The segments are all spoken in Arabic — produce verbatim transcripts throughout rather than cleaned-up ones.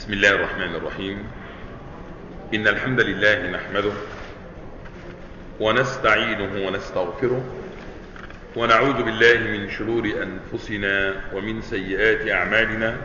بسم الله الرحمن الرحيم. إن الحمد لله نحمده ونستعينه ونستغفره ونعوذ بالله من شرور أنفسنا ومن سيئات أعمالنا.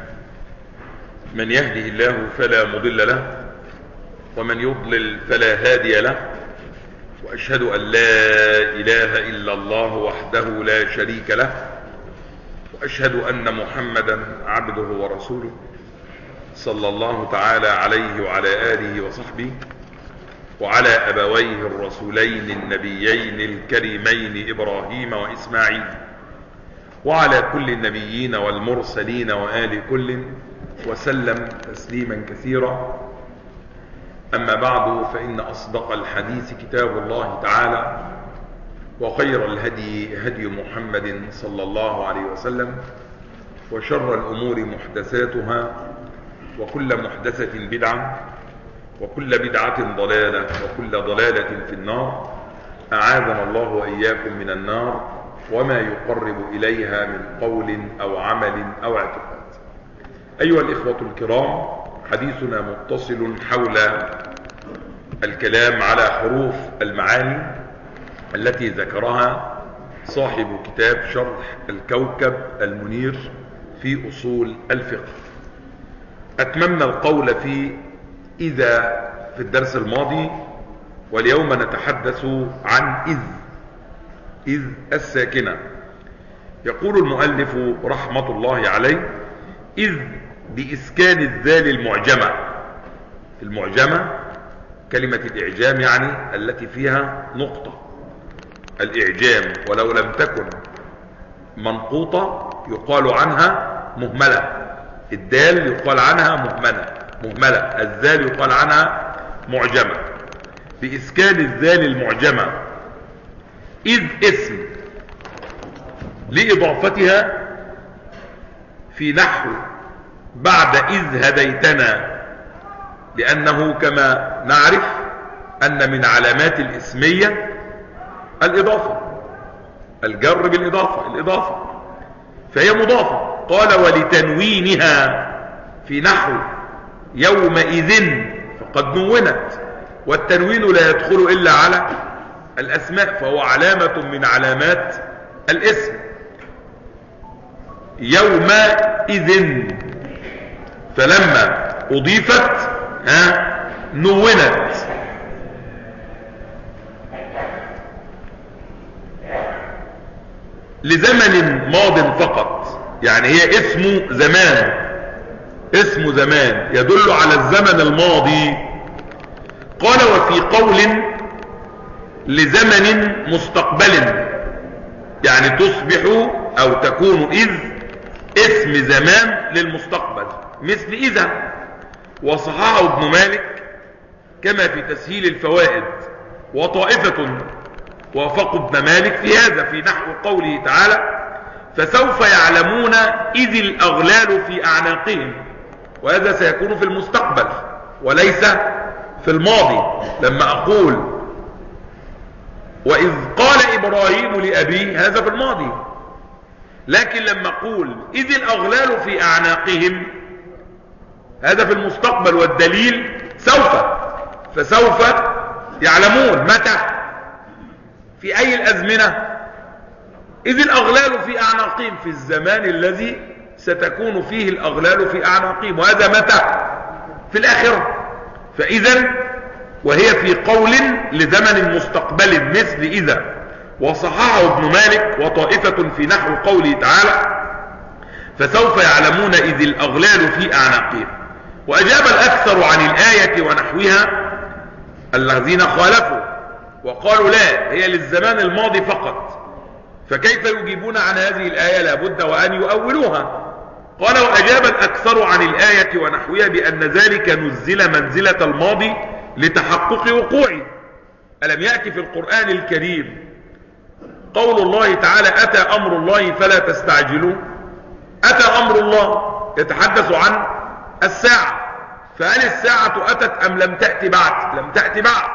من يهده الله فلا مضل له ومن يضلل فلا هادي له، وأشهد أن لا إله إلا الله وحده لا شريك له، وأشهد أن محمدا عبده ورسوله صلى الله تعالى عليه وعلى آله وصحبه وعلى أبويه الرسولين النبيين الكريمين إبراهيم وإسماعيل وعلى كل النبيين والمرسلين وآل كل وسلم تسليما كثيرا. أما بعد، فإن أصدق الحديث كتاب الله تعالى، وخير الهدي هدي محمد صلى الله عليه وسلم، وشر الأمور محدثاتها، وكل محدثة بدعة، وكل بدعة ضلالة، وكل ضلالة في النار. أعاذنا الله وإياكم من النار وما يقرب إليها من قول أو عمل أو اعتقاد. أيها الإخوة الكرام، حديثنا متصل حول الكلام على حروف المعاني التي ذكرها صاحب كتاب شرح الكوكب المنير في أصول الفقه. أتممنا القول في إذا في الدرس الماضي، واليوم نتحدث عن إذ إذ الساكنة. يقول المؤلف رحمة الله عليه: إذ بإسكان الذال المعجمة. المعجمة كلمة الإعجام يعني التي فيها نقطة. الإعجام ولو لم تكن منقوطة يقال عنها مهملة. الدال يقال عنها مهملة مهملة الذال يقال عنها معجمة. بإسكان الذال المعجمة. إذ اسم لإضافتها في نحو بعد إذ هديتنا، لأنه كما نعرف أن من علامات الاسمية الإضافة، الجر بالإضافة، الإضافة فهي مضافة. قال: ولتنوينها في نحو يومئذ فقد نونت، والتنوين لا يدخل إلا على الأسماء، فهو علامة من علامات الاسم. يومئذ، فلما أضيفت ها نونت. لزمن ماض فقط، يعني هي اسم زمان، اسم زمان يدل على الزمن الماضي. قال: وفي قول لزمن مستقبل، يعني تصبح أو تكون إذ اسم زمان للمستقبل مثل إذا. وصححه ابن مالك كما في تسهيل الفوائد، وطائفة وافقوا ابن مالك في هذا في نحو قوله تعالى: فسوف يعلمون إذ الأغلال في أعناقهم. وهذا سيكون في المستقبل وليس في الماضي. لما أقول وإذ قال إبراهيم لأبيه، هذا في الماضي. لكن لما أقول إذ الأغلال في أعناقهم، هذا في المستقبل، والدليل سوف. فسوف يعلمون متى؟ في أي الأزمنة؟ إذ الأغلال في أعناقهم، في الزمان الذي ستكون فيه الأغلال في أعناقهم. وهذا متى؟ في الآخرة. فإذا وهي في قول لزمن مستقبل مثل إذا. وصححه ابن مالك وطائفة في نحو قوله تعالى: فسوف يعلمون إذ الأغلال في أعناقهم. وأجاب الأكثر عن الآية ونحوها الذين خالفوا وقالوا لا، هي للزمان الماضي فقط. فكيف يجيبون عن هذه الآية؟ لابد وأن يؤولوها. قال: وأجاب الأكثر عن الآية ونحوها بأن ذلك نزل منزلة الماضي لتحقق وقوعه. ألم يأتي في القرآن الكريم قول الله تعالى: أتى أمر الله فلا تستعجلوا. أتى أمر الله يتحدث عن الساعة، فهل الساعة أتت أم لم تأتي بعد؟ لم تأتي بعد،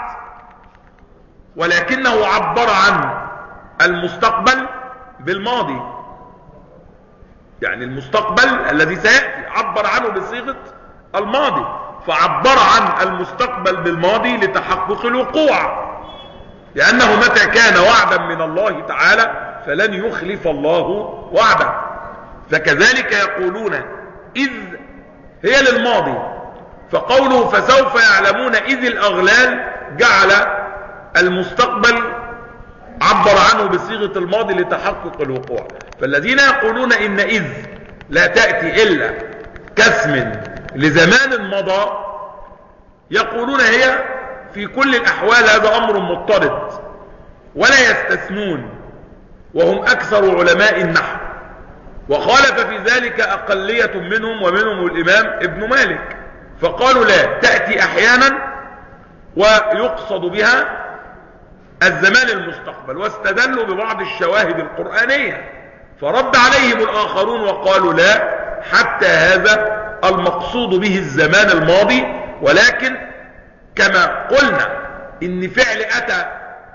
ولكنه عبر عن المستقبل بالماضي. يعني المستقبل الذي سيأتي عبر عنه بصيغة الماضي، فعبر عن المستقبل بالماضي لتحقق الوقوع، لأنه متى كان وعدا من الله تعالى فلن يخلف الله وعده. فكذلك يقولون إذ هي للماضي، فقوله فسوف يعلمون إذ الأغلال جعل المستقبل عبر عنه بصيغة الماضي لتحقق الوقوع. فالذين يقولون إن إذ لا تأتي إلا كاسم لزمان مضى يقولون هي في كل الأحوال هذا أمر مضطرد ولا يستثنون، وهم أكثر علماء النحو، وخالف في ذلك أقلية منهم ومنهم الإمام ابن مالك، فقالوا لا، تأتي أحيانا ويقصد بها الزمان المستقبل، واستدلوا ببعض الشواهد القرآنية، فرد عليهم الآخرون وقالوا لا، حتى هذا المقصود به الزمان الماضي. ولكن كما قلنا إن فعل أتى،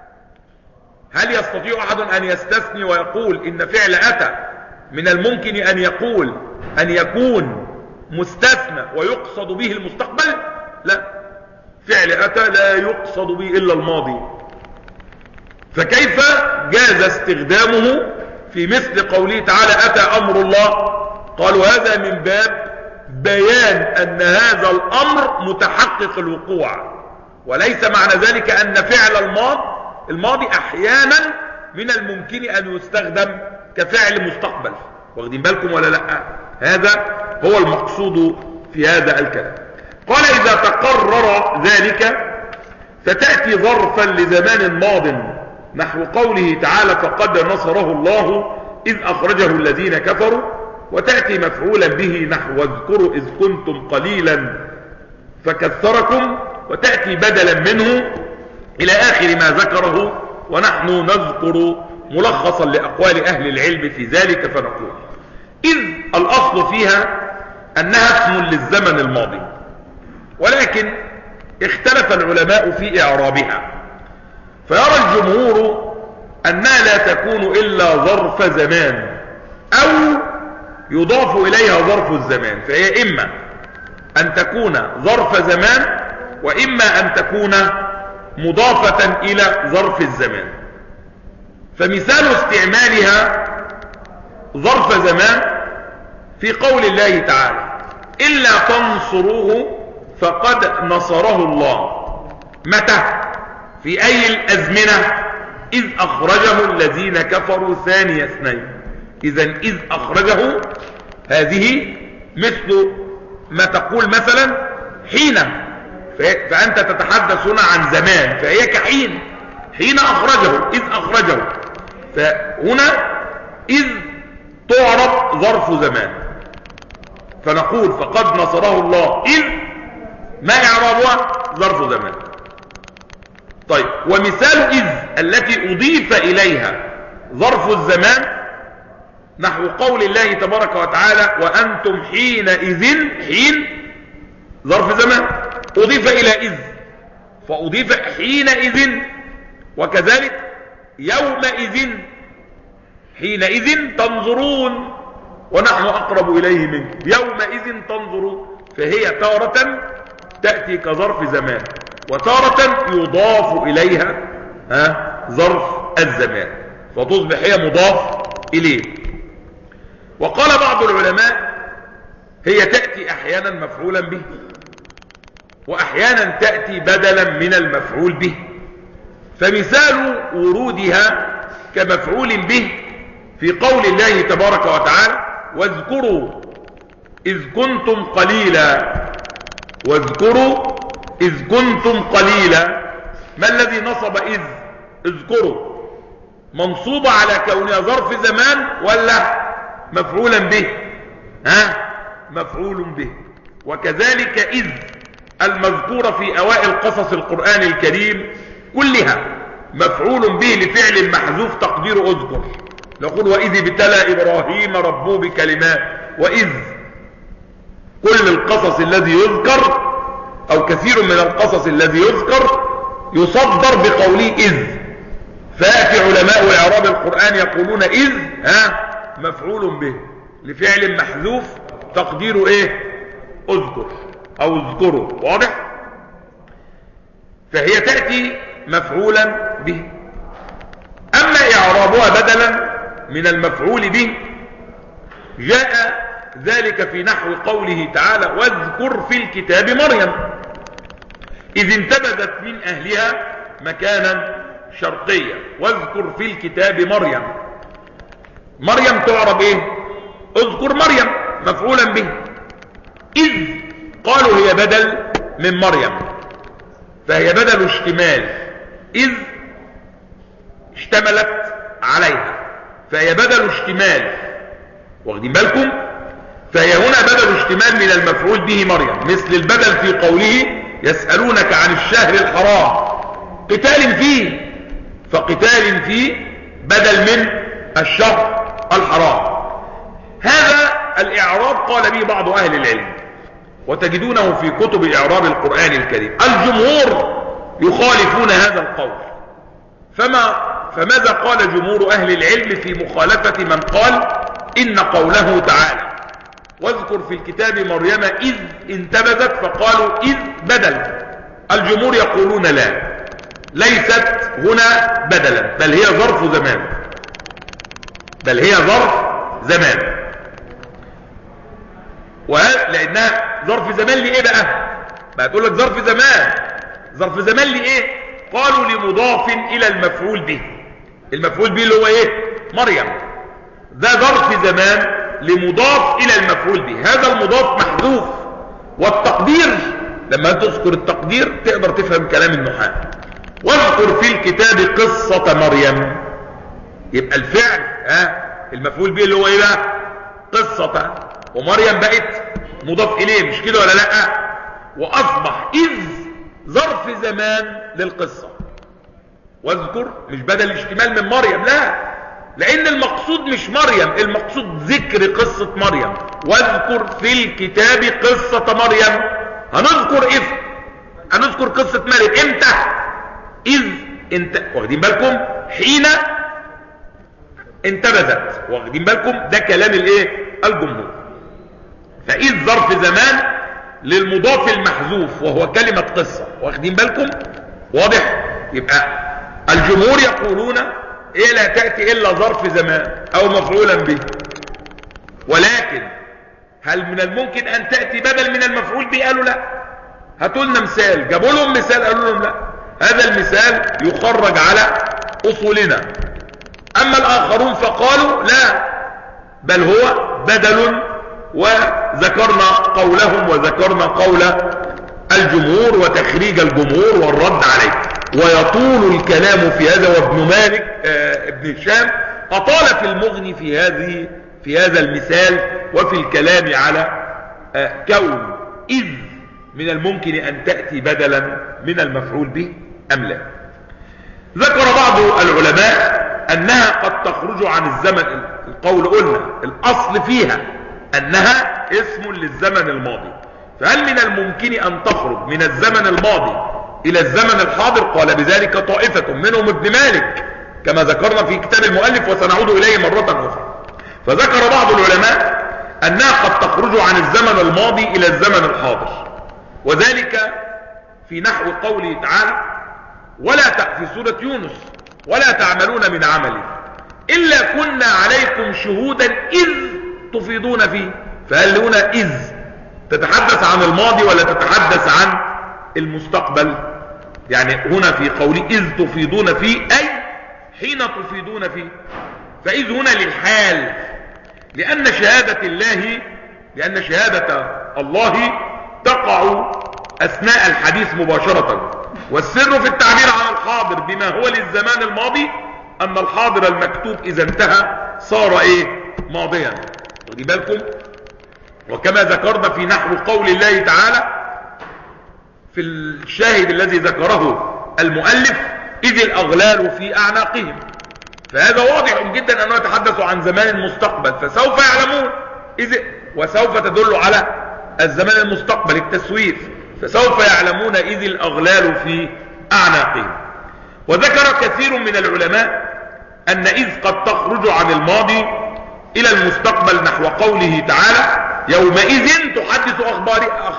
هل يستطيع أحد أن يستثني ويقول إن فعل أتى من الممكن أن يقول أن يكون مستثنى ويقصد به المستقبل؟ لا، فعل أتى لا يقصد به إلا الماضي، فكيف جاز استخدامه في مثل قوله تعالى أتى أمر الله؟ قالوا هذا من باب بيان أن هذا الأمر متحقق الوقوع، وليس معنى ذلك أن فعل الماضي الماضي أحيانا من الممكن أن يستخدم كفعل مستقبل. واخدين بالكم ولا لا؟ هذا هو المقصود في هذا الكلام. قال إذا تقرر ذلك فتأتي ظرفا لزمان ماض، نحو قوله تعالى فقد نصره الله إذ أخرجه الذين كفروا، وتأتي مفعولا به نحو واذكروا إذ كنتم قليلا فكثركم، وتأتي بدلا منه إلى آخر ما ذكره، ونحن نذكر ملخصا لأقوال أهل العلم في ذلك فنقول إذ الأصل فيها أنها اسم للزمن الماضي، ولكن اختلف العلماء في إعرابها، فيرى الجمهور أنها لا تكون إلا ظرف زمان أو يضاف إليها ظرف الزمان، فهي إما أن تكون ظرف زمان وإما أن تكون مضافة إلى ظرف الزمان. فمثال استعمالها ظرف زمان في قول الله تعالى إلا تنصروه فقد نصره الله، متى؟ في أي الأزمنة؟ إذ أخرجه الذين كفروا ثاني اثنين. إذن إذ أخرجه هذه مثل ما تقول مثلا حين، فأنت تتحدث هنا عن زمان، فهي كحين، حين أخرجه، إذ أخرجه، فهنا إذ تعرف ظرف زمان، فنقول فقد نصره الله إذ ما إعرابها؟ ظرف زمان. طيب، ومثال إذ التي أضيف إليها ظرف الزمان نحو قول الله تبارك وتعالى وأنتم حينئذ، حين ظرف زمان أضيف إلى إذ فأضيف حينئذ، وكذلك يومئذ، حينئذ تنظرون ونحن أقرب إليه منكم، يومئذ تنظرون، فهي تارة تأتي كظرف زمان وتارة يضاف إليها ها ظرف الزمان، فتصبح هي مضاف إليه. وقال بعض العلماء هي تأتي أحيانا مفعولا به، وأحيانا تأتي بدلا من المفعول به، فمثال ورودها كمفعول به في قول الله تبارك وتعالى واذكروا إذ كنتم قليلا، واذكروا إذ كنتم قليلا. ما الذي نصب إذ؟ اذكروا، منصوبة على كونها ظرف زمان ولا مفعولا به؟ ها مفعول به. وكذلك إذ المذكورة في أوائل قصص القرآن الكريم كلها مفعول به لفعل محذوف تقدير اذكر، نقول وإذ ابتلى إبراهيم ربه بكلمات، وإذ كل القصص الذي يذكر أو كثير من القصص الذي يذكر يصدر بقوله إذ، فيأتي علماء إعراب القرآن يقولون إذ ها مفعول به لفعل محذوف تقديره إيه؟ اذكر. او اذكروا، واضح؟ فهي تأتي مفعولا به. اما اعرابها بدلا من المفعول به جاء ذلك في نحو قوله تعالى واذكر في الكتاب مريم اذ انتبذت من اهلها مكانا شرقيا. واذكر في الكتاب مريم، مريم تعرب ايه؟ اذكر مريم مفعولا به. اذ قالوا هي بدل من مريم، فهي بدل اشتمال، اذ اشتملت عليها فهي بدل اشتمال، واخدين بالكم؟ فهي هنا بدل اشتمال من المفعول به مريم، مثل البدل في قوله يسألونك عن الشهر الحرام قتال فيه، فقتال فيه بدل من الشهر الحرام. هذا الإعراب قال به بعض أهل العلم، وتجدونه في كتب إعراب القرآن الكريم. الجمهور يخالفون هذا القول، فما فماذا قال جمهور أهل العلم في مخالفة من قال إن قوله تعالى واذكر في الكتاب مريم إذ انتبذت فقالوا إذ بدل؟ الجمهور يقولون لا، ليست هنا بدلا، بل هي ظرف زمان، بل هي ظرف زمان. ولأنها ظرف زمان لإيه بقى؟ بقى تقول لك ظرف زمان، ظرف زمان لإيه؟ قالوا لمضاف إلى المفعول به. المفعول به اللي هو إيه؟ مريم. ده ظرف زمان لمضاف إلى المفعول به، هذا المضاف محذوف. والتقدير لما تذكر التقدير تقدر تفهم كلام النحاة. واذكر في الكتاب قصة مريم، يبقى الفعل ها المفعول به اللي هو ايه بقى؟ قصة، ومريم بقت مضاف اليه، مش كده ولا لا؟ واصبح اذ ظرف زمان للقصة. واذكر مش بدل اشتمال من مريم، لا، لان المقصود مش مريم، المقصود ذكر قصة مريم. واذكر في الكتاب قصة مريم، هنذكر اذ، هنذكر قصة مريم امتى؟ اذ انت، واخدين بالكم؟ حين انتبذت، واخدين بالكم؟ ده كلام الايه؟ الجمهور. فاذ ظرف زمان للمضاف المحذوف وهو كلمة قصة، واخدين بالكم؟ واضح؟ يبقى الجمهور يقولون ايه لا تأتي الا ظرف زمان او مفعولا به. ولكن هل من الممكن ان تأتي بدل من المفعول به؟ قالوا لا. هاتوا لنا مثال، جابوا لهم مثال قالوا لهم لا، هذا المثال يخرج على اصولنا. اما الاخرون فقالوا لا، بل هو بدل، وذكرنا قولهم وذكرنا قول الجمهور وتخريج الجمهور والرد عليه. ويطول الكلام في هذا، وابن مالك آه ابن هشام أطال في المغني في هذه في هذا المثال وفي الكلام على آه كون إذ من الممكن أن تأتي بدلا من المفعول به أم لا. ذكر بعض العلماء أنها قد تخرج عن الزمن. القول قلنا الأصل فيها أنها اسم للزمن الماضي، فهل من الممكن أن تخرج من الزمن الماضي إلى الزمن الحاضر؟ قال بذلك طائفة منهم ابن مالك كما ذكرنا في كتاب المؤلف، وسنعود إليه مرة أخرى. فذكر بعض العلماء أنها قد تخرج عن الزمن الماضي إلى الزمن الحاضر، وذلك في نحو قوله تعالى ولا في سورة يونس ولا تعملون من عمل إلا كنا عليكم شهودا إذ تفيضون فيه. فهل هنا إذ تتحدث عن الماضي ولا تتحدث عن المستقبل؟ يعني هنا في قول إذ تفيضون فيه أي حين تفيضون فيه، فإذ هنا للحال، لأن شهادة الله لأن شهادة الله تقع أثناء الحديث مباشرة. والسر في التعبير عن الحاضر بما هو للزمان الماضي أن الحاضر المكتوب إذا انتهى صار إيه؟ ماضيا. خدي بالكم. وكما ذكرنا في نحو قول الله تعالى في الشاهد الذي ذكره المؤلف إذ الأغلال في أعناقهم، فهذا واضح جدا أنه يتحدث عن زمان المستقبل، فسوف يعلمون إذ، وسوف تدل على الزمان المستقبل التسويف، فسوف يعلمون إذ الأغلال في أعناقهم. وذكر كثير من العلماء أن إذ قد تخرج عن الماضي إلى المستقبل نحو قوله تعالى يومئذ تحدث أخبار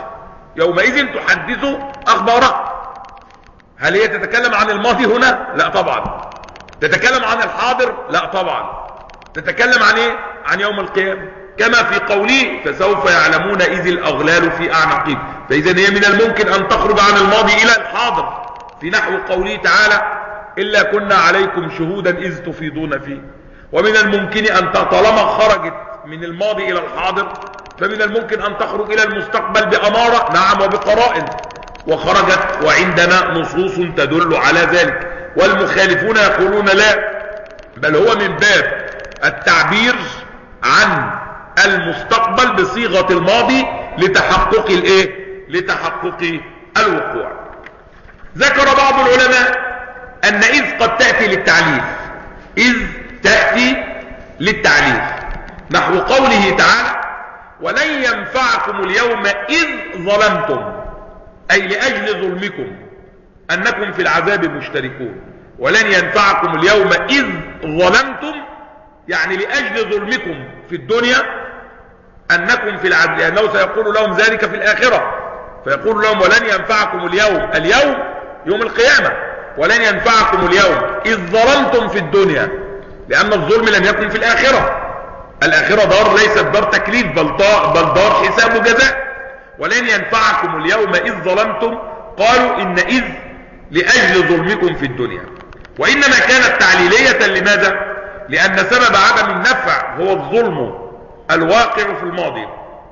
يومئذ تحدث أخبارها. هل هي تتكلم عن الماضي هنا؟ لا طبعا. تتكلم عن الحاضر؟ لا طبعا. تتكلم عن ايه؟ عن يوم القيامة، كما في قوله فسوف يعلمون إذ الأغلال في أعناقهم. فإذا هي من الممكن أن تخرج عن الماضي إلى الحاضر، في نحو قوله تعالى إلا كنا عليكم شهودا إذ تفيضون فيه. ومن الممكن أن طالما خرجت من الماضي إلى الحاضر فمن الممكن أن تخرج إلى المستقبل بأمارة، نعم، وبقرائن، وخرجت وعندنا نصوص تدل على ذلك. والمخالفون يقولون لا، بل هو من باب التعبير عن المستقبل بصيغة الماضي لتحقق الايه؟ لتحقق الوقوع. ذكر بعض العلماء ان اذ قد تأتي للتعليل، اذ تأتي للتعليل، نحو قوله تعالى ولن ينفعكم اليوم اذ ظلمتم، اي لاجل ظلمكم انكم في العذاب مشتركون. ولن ينفعكم اليوم اذ ظلمتم يعني لاجل ظلمكم في الدنيا انكم في العذاب، لانه سيقول لهم ذلك في الاخره، فيقول لهم ولن ينفعكم اليوم، اليوم يوم القيامه، ولن ينفعكم اليوم اذ ظلمتم في الدنيا، لان الظلم لم يكن في الاخره. الاخره دار ليست دار تكليف، بل بل دار حساب وجزاء. ولن ينفعكم اليوم اذ ظلمتم، قالوا ان اذ لاجل ظلمكم في الدنيا، وانما كانت تعليليه. لماذا؟ لان سبب عدم النفع هو الظلم الواقع في الماضي.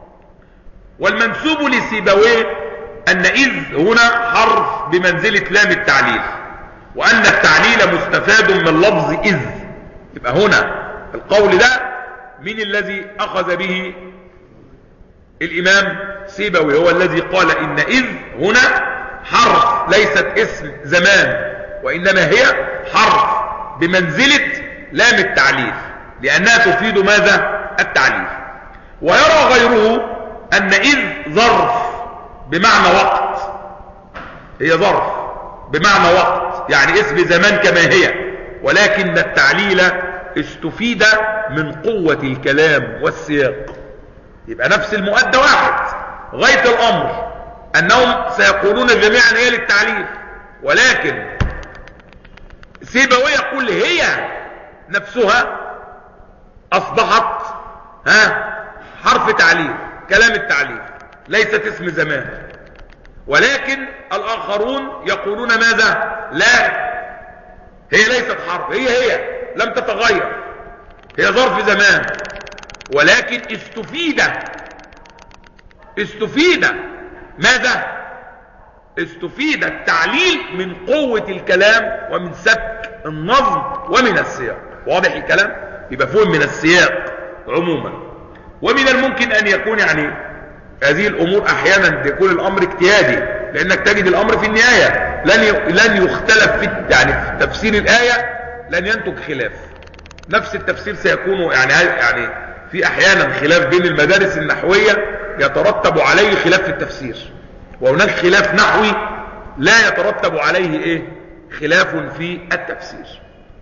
والمنسوب لسيبويه ان اذ هنا حرف بمنزله لام التعليل، وان التعليل مستفاد من لفظ اذ. يبقى هنا القول ده من الذي اخذ به الامام سيبوي؟ هو الذي قال ان اذ هنا حرف ليست اسم زمان، وانما هي حرف بمنزلة لام التعليل، لانها تفيد ماذا؟ التعليل. ويرى غيره ان اذ ظرف بمعنى وقت، هي ظرف بمعنى وقت، يعني اسم زمان كما هي، ولكن التعليل استفيد من قوة الكلام والسياق. يبقى نفس المؤدى واحد، غاية الامر انهم سيقولون جميعا هي للتعليل، ولكن سيبويه يقول هي نفسها اصبحت ها حرف تعليل، كلام التعليل، ليست اسم زمان. ولكن الاخرون يقولون ماذا؟ لا، هي ليست حرف، هي هي لم تتغير، هي ظرف زمان، ولكن استفيد استفيد ماذا؟ استفيد التعليل من قوة الكلام ومن سبك النظم ومن السياق. واضح الكلام؟ يبقى فهم من السياق عموما. ومن الممكن ان يكون يعني هذه الامور احيانا يكون الامر اجتهادي، لانك تجد الامر في النهاية لن لن يختلف في يعني في تفسير الايه، لن ينتج خلاف. نفس التفسير سيكون يعني يعني في احيانا خلاف بين المدارس النحويه يترتب عليه خلاف في التفسير، وهناك خلاف نحوي لا يترتب عليه ايه؟ خلاف في التفسير.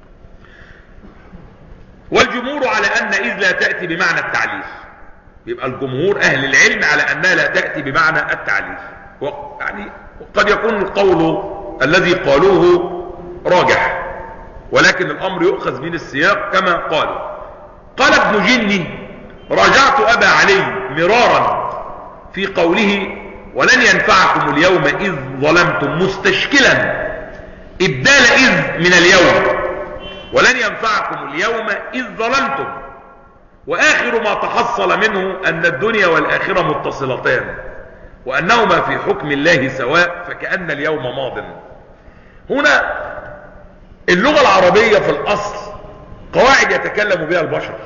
والجمهور على ان اذ لا تاتي بمعنى التعليل، يبقى الجمهور اهل العلم على انها لا تاتي بمعنى التعليل. يعني قد يكون القول الذي قالوه راجح، ولكن الامر يؤخذ من السياق كما قال. قال ابن جني راجعت ابا علي مرارا في قوله ولن ينفعكم اليوم اذ ظلمتم، مستشكلا ابدال اذ من اليوم، ولن ينفعكم اليوم اذ ظلمتم، واخر ما تحصل منه ان الدنيا والاخره متصلتان، وانهما في حكم الله سواء، فكأن اليوم ماض. هنا اللغة العربية في الاصل قواعد يتكلم بها البشر،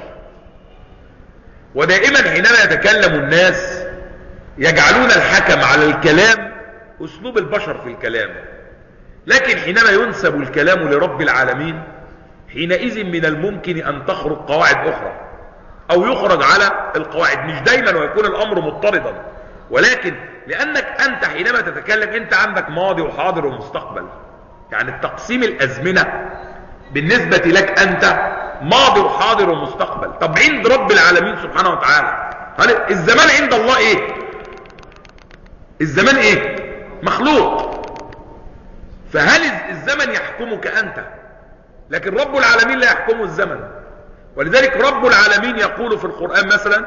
ودائما حينما يتكلم الناس يجعلون الحكم على الكلام اسلوب البشر في الكلام، لكن حينما ينسب الكلام لرب العالمين حينئذ من الممكن ان تخرج قواعد اخرى او يخرج على القواعد، مش دايما ويكون الامر مضطردا، ولكن لانك انت حينما تتكلم انت عندك ماضي وحاضر ومستقبل، يعني التقسيم الازمنة بالنسبة لك انت ماضي وحاضر ومستقبل. طب عند رب العالمين سبحانه وتعالى هل الزمان عند الله ايه؟ الزمان ايه؟ مخلوق. فهل الزمن يحكمك انت؟ لكن رب العالمين لا يحكمه الزمن. ولذلك رب العالمين يقول في القرآن مثلا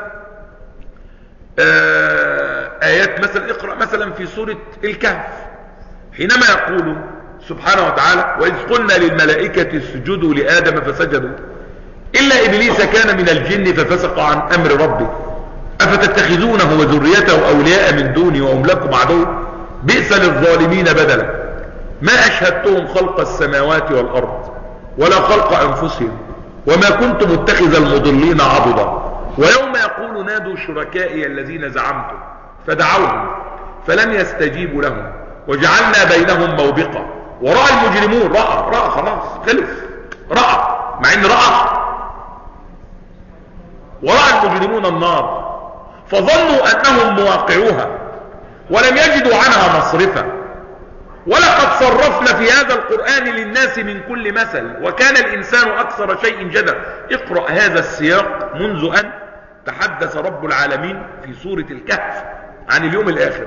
آيات، مثلا اقرأ مثلا في سورة الكهف حينما يقول سبحانه وتعالى: وإذ قلنا للملائكة اسجدوا لآدم فسجدوا إلا إبليس كان من الجن ففسق عن أمر ربه أفتتخذونه وذريته أولياء من دوني وهم لكم عدو بئس للظالمين بدلا ما أشهدتهم خلق السماوات والأرض ولا خلق أنفسهم وما كنت متخذ المضلين عضدا ويوم يقول نادوا شركائي الذين زعمتم فدعوهم فلم يستجيبوا لهم وجعلنا بينهم موبقا ورأى المجرمون، رأى رأى خلاص خلص، رأى مع ان رأى ورأى المجرمون النار فظنوا انهم مواقعوها ولم يجدوا عنها مصرفا ولقد صرفنا في هذا القرآن للناس من كل مثل وكان الإنسان أكثر شيء جدلا. اقرأ هذا السياق منذ أن تحدث رب العالمين في سورة الكهف عن اليوم الآخر،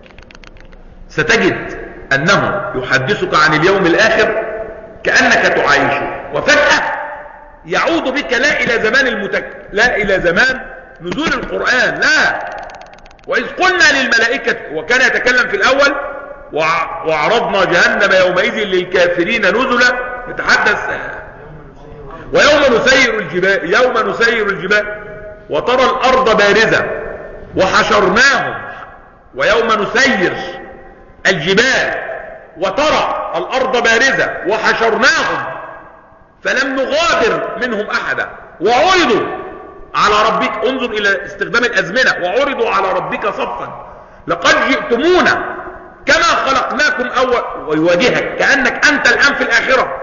ستجد أنه يحدثك عن اليوم الآخر كأنك تعايشه، وفجأة يعود بك لا إلى زمان المتك... لا إلى زمان نزول القرآن، لا. وإذ قلنا للملائكة، وكان يتكلم في الأول وعرضنا جهنم يومئذ للكافرين نزلا، نتحدث ويوم نسير الجبال يوم نسير الجبال وترى الأرض بارزة وحشرناهم ويوم نسير الجبال وترى الأرض بارزة وحشرناهم فلم نغادر منهم أحدا وعرضوا على ربك، انظر إلى استخدام الأزمنة، وعرضوا على ربك صفا لقد جئتمونا كما خلقناكم أول، ويواجهك كأنك أنت الآن في الآخرة،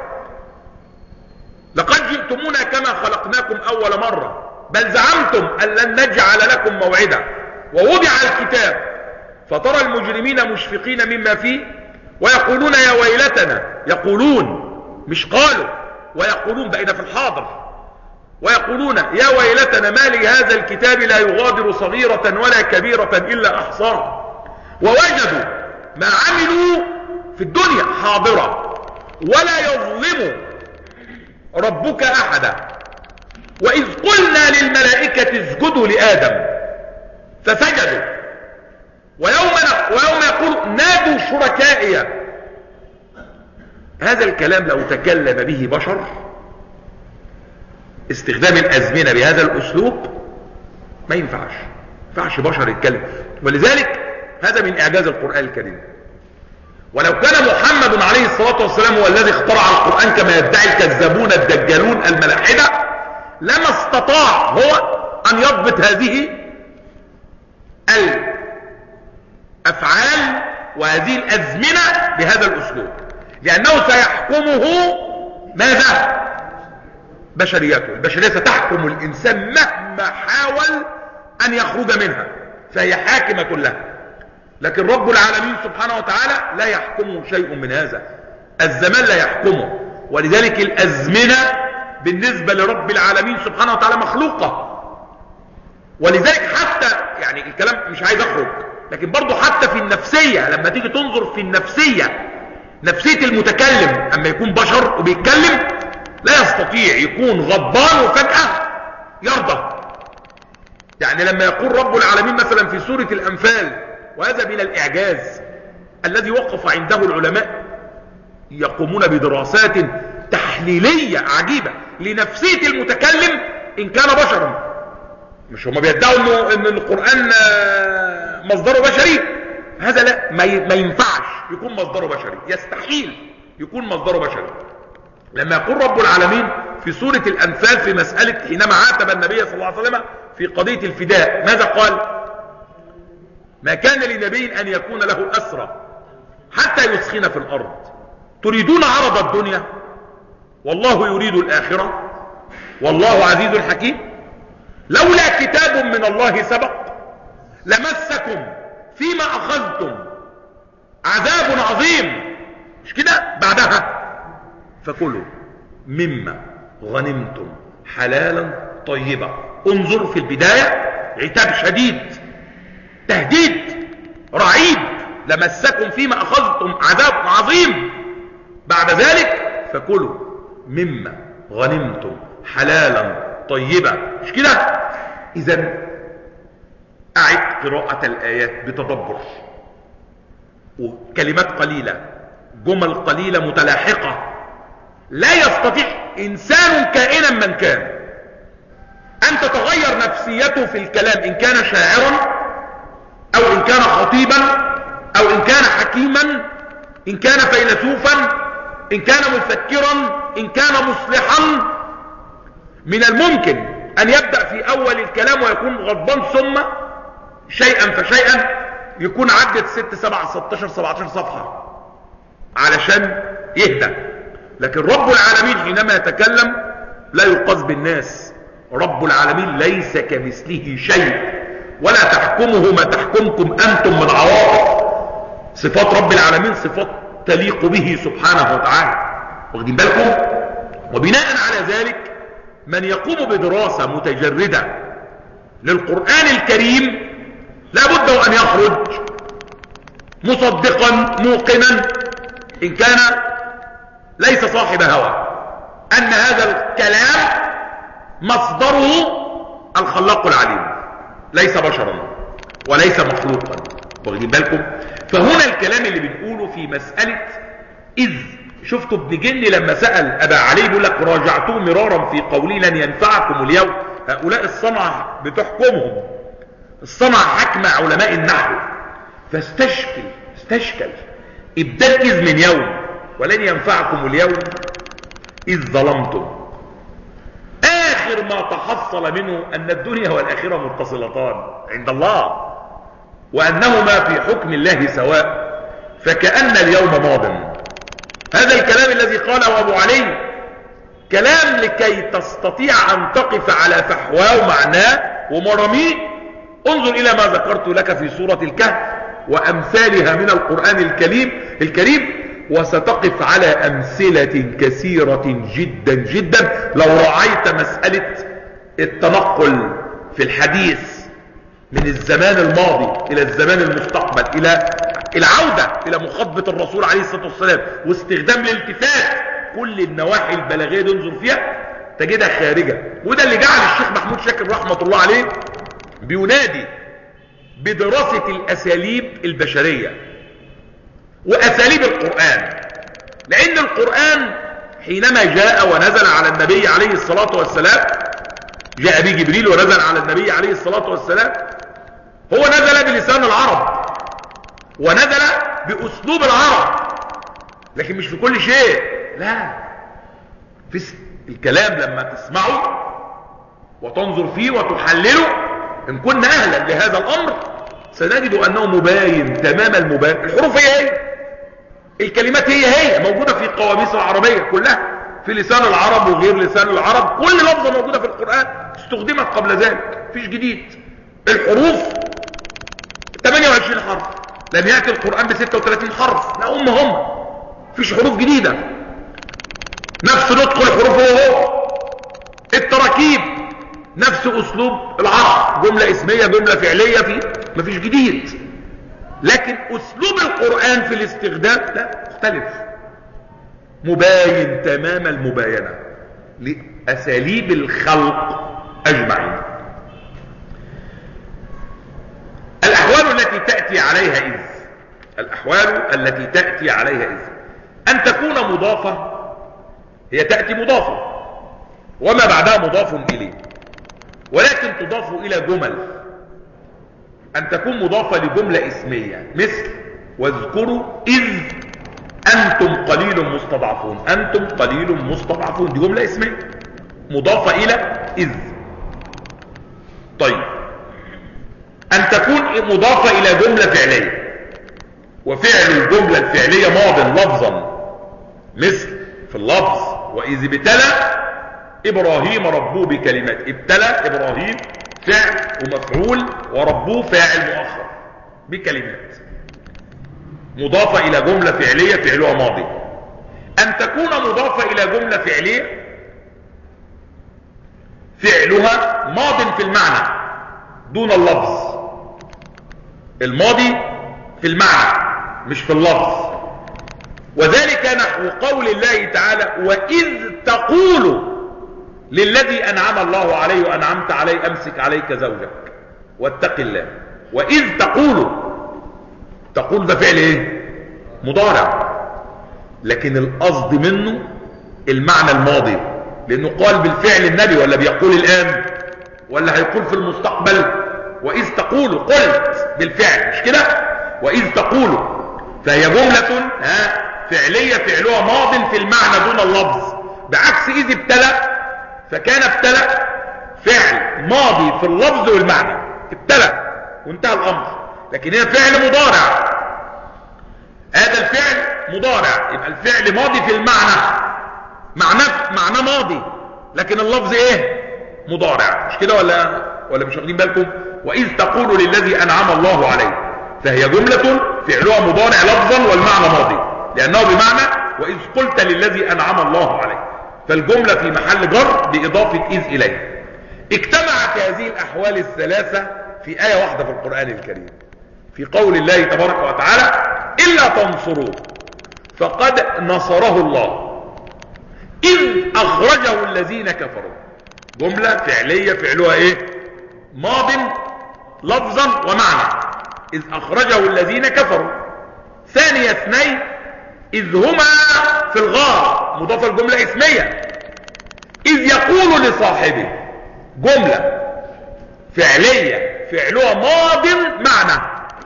لقد جئتمونا كما خلقناكم أول مرة بل زعمتم أن لن نجعل لكم موعدا ووضع الكتاب فترى المجرمين مشفقين مما فيه ويقولون يا ويلتنا، يقولون مش قالوا، ويقولون بقينا في الحاضر، ويقولون يا ويلتنا ما لي هذا الكتاب لا يغادر صغيرة ولا كبيرة إلا أحصاها ووجدوا ما عملوا في الدنيا حاضرة ولا يظلم ربك أحدا. وإذ قلنا للملائكة اسجدوا لآدم فسجدوا ويوم, ويوم يقول نادوا شركائي. هذا الكلام لو تكلم به بشر، استخدام الأزمنة بهذا الأسلوب ما ينفعش، ما ينفعش بشر يتكلم. ولذلك هذا من إعجاز القرآن الكريم. ولو كان محمد عليه الصلاة والسلام هو الذي اخترع القرآن كما يدعي الكذابون الدجالون الملاحدة لما استطاع هو أن يضبط هذه الأفعال وهذه الأزمنة بهذا الأسلوب، لأنه سيحكمه ماذا؟ بشريته. البشرية ستحكم الإنسان مهما حاول أن يخرج منها، فهي حاكمة كلها. لكن رب العالمين سبحانه وتعالى لا يحكمه شيء من هذا، الزمان لا يحكمه. ولذلك الأزمنة بالنسبة لرب العالمين سبحانه وتعالى مخلوقة. ولذلك حتى يعني الكلام مش عايز أخرج، لكن برضو حتى في النفسية لما تيجي تنظر في النفسية، نفسية المتكلم أما يكون بشر وبيتكلم لا يستطيع يكون غضبان وفجأة يرضى. يعني لما يقول رب العالمين مثلا في سورة الأنفال، وهذا من الإعجاز الذي وقف عنده العلماء يقومون بدراسات تحليلية عجيبة لنفسية المتكلم إن كان بشرا. مش هم بيدعوا إنه إن القرآن مصدره بشري، هذا لا، ما ينفعش يكون مصدره بشري، يستحيل يكون مصدره بشري. لما يقول رب العالمين في سورة الأنفال في مسألة حينما عاتب النبي صلى الله عليه وسلم في قضية الفداء، ماذا قال؟ ما كان لنبي أن يكون له أسرى حتى يسخن في الأرض تريدون عرض الدنيا والله يريد الآخرة والله عزيز حكيم لولا كتاب من الله سبق لمسكم فيما أخذتم عذاب عظيم. مش كده؟ بعدها فكلوا مما غنمتم حلالا طيبا. انظر في البداية عتاب شديد، تهديد رعيب، لمسكم فيما أخذتم عذاب عظيم. بعد ذلك فكلوا مما غنمتم حلالا طيبا. مش كده؟ إذن أعد قراءة الآيات بتدبر، وكلمات قليلة، جمل قليلة متلاحقة، لا يستطيع إنسان كائنا من كان أن تتغير نفسيته في الكلام، إن كان شاعرا أو إن كان خطيبا أو إن كان حكيما، إن كان فيلسوفا، إن كان مفكرا، إن كان مصلحا. من الممكن أن يبدأ في أول الكلام ويكون غضبان، ثم شيئا فشيئا يكون عدت ست سبع ستاشر سبعتاشر صفحة علشان يهدى. لكن رب العالمين حينما يتكلم لا يقاس بالناس. رب العالمين ليس كمثله شيء، ولا تحكمه ما تحكمكم أنتم من عواطف. صفات رب العالمين صفات تليق به سبحانه وتعالى، واخدين بالكم؟ وبناء على ذلك من يقوم بدراسة متجردة للقرآن الكريم لابد أن يخرج مصدقا موقنا، إن كان ليس صاحب هوى، أن هذا الكلام مصدره الخلاق العليم، ليس بشرا وليس مخلوقا، واخدين بالكم؟ فهنا الكلام اللي بنقوله في مسألة إذ. شفتوا ابن جني لما سأل أبا علي بيقول لك راجعتوه مرارا في قولي لن ينفعكم اليوم. هؤلاء الصنعة بتحكمهم، الصنعة حكم علماء النحو، فاستشكل استشكل ابدال إذ من يوم ولن ينفعكم اليوم إذ ظلمتم. آخر ما تحصل منه أن الدنيا والآخرة متصلتان عند الله، وأنهما في حكم الله سواء، فكأن اليوم ماض. هذا الكلام الذي قاله أبو علي كلام لكي تستطيع أن تقف على فحواه ومعناه ومراميه. انظر إلى ما ذكرت لك في سورة الكهف وأمثالها من القرآن الكريم الكريم وستقف على أمثلة كثيرة جدا جدا لو رعيت مسألة التنقل في الحديث من الزمان الماضي إلى الزمان المستقبل، إلى العودة إلى مخاطبة الرسول عليه الصلاة والسلام واستخدام الالتفات. كل النواحي البلاغية تنظر فيها تجدها خارجة. وده اللي جعل الشيخ محمود شاكر رحمة الله عليه بينادي بدراسة الأساليب البشرية وأساليب القرآن، لأن القرآن حينما جاء ونزل على النبي عليه الصلاة والسلام، جاء به جبريل ونزل على النبي عليه الصلاة والسلام، هو نزل بلسان العرب ونزل بأسلوب العرب، لكن مش في كل شيء، لا، في الكلام لما تسمعه وتنظر فيه وتحلله، إن كنا أهلا لهذا الأمر سنجد أنه مباين تمام المباين. الحروف هي هي، الكلمات هي هي، موجودة في قواميس العربية كلها، في لسان العرب وغير لسان العرب، كل لفظة موجودة في القرآن استخدمت قبل ذلك، مفيش جديد. الحروف ثمانية وعشرين حرف، لم يأتي القرآن ب ستة وثلاثين حرف، لا هم هم، مفيش حروف جديدة، نفس نطق الحروف هو هو. التراكيب نفس أسلوب العرب، جملة اسمية جملة فعلية، في مفيش جديد. لكن أسلوب القرآن في الاستخدام لا، مختلف، مباين تمام المباينة لأساليب الخلق أجمعين. الأحوال التي تأتي عليها إذ، الأحوال التي تأتي عليها إذ أن تكون مضافة، هي تأتي مضافة وما بعدها مضاف إليه، ولكن تضاف إلى جمل. أن تكون مضافة لجملة اسمية مثل واذكروا إذ أنتم قليل مستضعفون، أنتم قليل مستضعفون، دي جملة اسمية مضافة إلى إذ. طيب، أن تكون مضافة إلى جملة فعلية، وفعل الجملة الفعلية ماض لفظا، مثل في اللفظ وإذ ابتلى إبراهيم ربوه بكلمات. ابتلى إبراهيم فعل ومفعول، وربوه فاعل مؤخر بكلمات، مضافة إلى جملة فعلية فعلها ماضي. أن تكون مضافة إلى جملة فعلية فعلها ماض في المعنى دون اللفظ، الماضي في المعنى مش في اللفظ. وذلك نحو قول الله تعالى وإذ تقول للذي أنعم الله عليه وأنعمت عليه أمسك عليك زوجك واتق الله. وإذ تقول، تقول ده فعل ايه؟ مضارع، لكن القصد منه المعنى الماضي، لأنه قال بالفعل النبي، ولا بيقول الآن، ولا هيقول في المستقبل. وإذ تقول قلت بالفعل، مش كده؟ وإذ تقول، فهي جملة ها فعلية فعلها ماض في المعنى دون اللفظ، بعكس إذ ابتلى فكان ابتلى فعل ماضي في اللفظ والمعنى، ابتلى وانتهى الأمر، لكن هي فعل مضارع. هذا الفعل مضارع، يبقى الفعل ماضي في المعنى، معناه معناه ماضي، لكن اللفظ ايه؟ مضارع، مش كده ولا ولا مش واخدين بالكم؟ وإذ تقول للذي أنعم الله عليه، فهي جملة فعلها مضارع لفظا والمعنى ماضي، لأنه بمعنى وإذ قلت للذي أنعم الله عليه، فالجملة في محل جر بإضافة إذ إليه. اجتمعت هذه الأحوال الثلاثة في آية واحدة في القرآن الكريم، في قول الله تبارك وتعالى إلا تنصروه فقد نصره الله إذ أخرجه الذين كفروا. جملة فعلية فعلها إيه؟ ماض لفظا ومعنى، إذ أخرجه الذين كفروا. ثاني اثنين إذ هما في الغار، مضافة الجملة اسمية. إذ يقول لصاحبه، جملة فعلية فعلها ماض معنى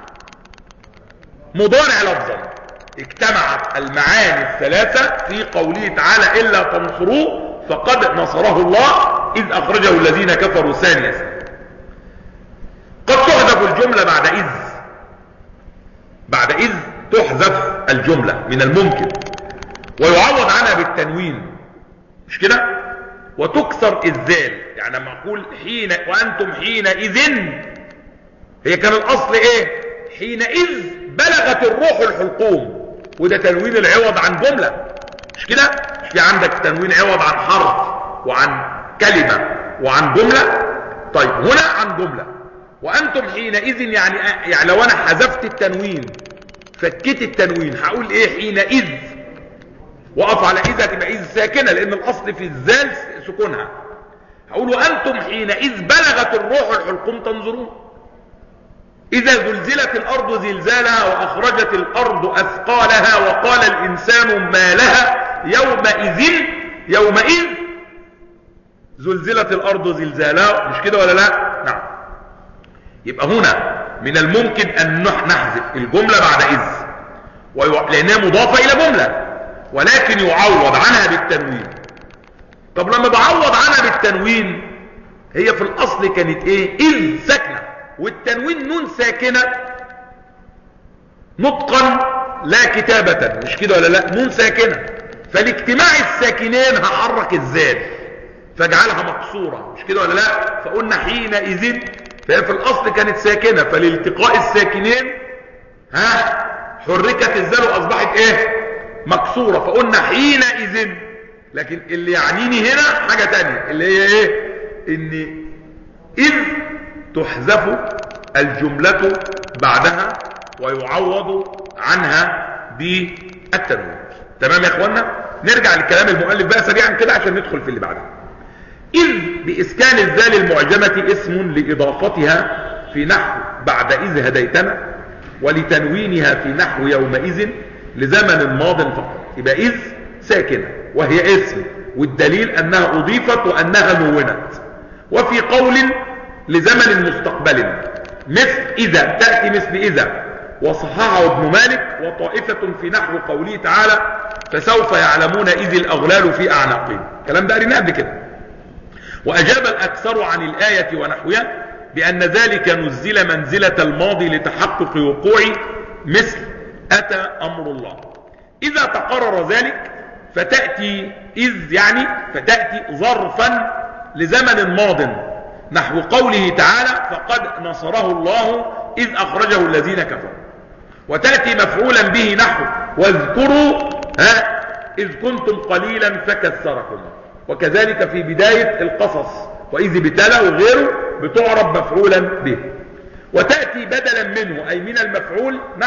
مضارع لفظا. اجتمعت المعاني الثلاثة في قوله تعالى إلا تنصروه فقد نصره الله إذ أخرجه الذين كفروا. ثانيا قد تحذف الجملة بعد إذ، بعد إذ تحذف الجملة من الممكن ويعوض عنها بالتنوين، مش كده؟ وتكسر الذال، يعني لما أقول حين وأنتم حينئذ، هي كان الأصل إيه؟ حينئذ بلغت الروح الحلقوم، وده تنوين العوض عن جملة، مش كده؟ مش في عندك تنوين عوض عن حرف وعن كلمة وعن جملة؟ طيب هنا عن جملة. وأنتم حينئذ يعني, يعني لو أنا حذفت التنوين فكيت التنوين هقول إيه؟ حينئذ، وقف على إذا تبقى إذ ساكنة، لأن الأصل في الزال سكونها. هقول وأنتم حينئذ بلغت الروح الحلقوم تنظرون. إذا زلزلت الأرض زلزالها وأخرجت الأرض أثقالها وقال الإنسان ما لها يومئذ يومئذ زلزلت الأرض زلزالها، مش كده ولا لا؟ نعم. يبقى هنا من الممكن أن نحذف الجملة بعد إذ ويو... لأنها مضافة إلى جملة، ولكن يعوض عنها بالتنوين. طب لما بعوض عنها بالتنوين، هي في الأصل كانت إيه؟ إذ ساكنة، والتنوين نون ساكنة نطقا لا كتابة، مش كده ولا لا؟ نون ساكنة، فالاجتماع الساكنين هحرك الزال فاجعلها مكسورة، مش كده ولا لا؟ فقلنا حينئذ، فهي في الأصل كانت ساكنة، فلالتقاء الساكنين ها حركت الزال وأصبحت إيه؟ مكسورة، فقلنا حينئذ. لكن اللي يعنيني هنا حاجة تانية، اللي هي إيه؟ إن إذ تحذف الجملة بعدها ويعوض عنها بالتنوين. تمام يا اخوانا؟ نرجع لكلام المؤلف بقى سريعا كده عشان ندخل في اللي بعده. إذ بإسكان الذال المعجمة اسم لإضافتها في نحو بعد إذ هديتنا، ولتنوينها في نحو يومئذ لزمن ماض فقط. يبقى إذ ساكنة وهي اسم، والدليل أنها أضيفت وأنها نونت. وفي قول لزمن مستقبل مثل إذا، تأتي مثل إذا، وصححه ابن مالك وطائفة في نحو قوله تعالى فسوف يعلمون إذ الأغلال في أعناقهم. الكلام ده قريناه قبل كده. وأجاب الأكثر عن الآية ونحوها بأن ذلك نزل منزلة الماضي لتحقق وقوعه، مثل أتى أمر الله. إذا تقرر ذلك فتأتي إذ، يعني فتأتي ظرفا لزمن ماض، نحو قوله تعالى فقد نصره الله إذ أخرجه الذين كفروا. وتأتي مفعولا به نحو واذكروا ها إذ كنتم قليلا فكثركم. وكذلك في بداية القصص وإذ ابتلى وغيره بتعرب مفعولا به. وتأتي بدلا منه أي من المفعول نحو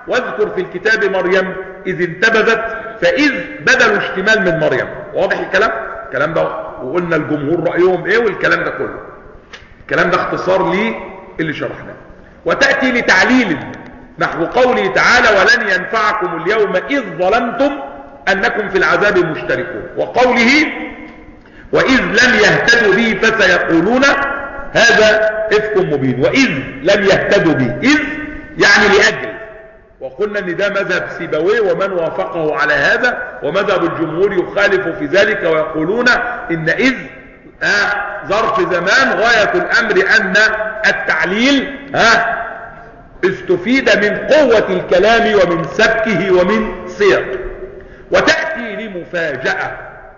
واذكر في الكتاب مريم إذ انتبذت، فإذ بدل اشتمال من مريم. واضح الكلام؟ الكلام ده، وقلنا الجمهور رأيهم ايه والكلام ده كله. الكلام ده اختصار ليه اللي شرحناه. وتأتي لتعليل نحو قوله تعالى ولن ينفعكم اليوم إذ ظلمتم أنكم في العذاب مشتركون، وقوله وإذ لم يهتدوا به فسيقولون هذا إفك مبين. وإذ لم يهتدوا به، إذ يعني لأجل، وقلنا ان ده مذهب سيبويه ومن وافقه على هذا، ومذهب الجمهور يخالف في ذلك ويقولون ان إذ آه ظرف زمان غاية الأمر أن التعليل آه استفيد من قوة الكلام ومن سبكه ومن سياقه. وتأتي لمفاجأة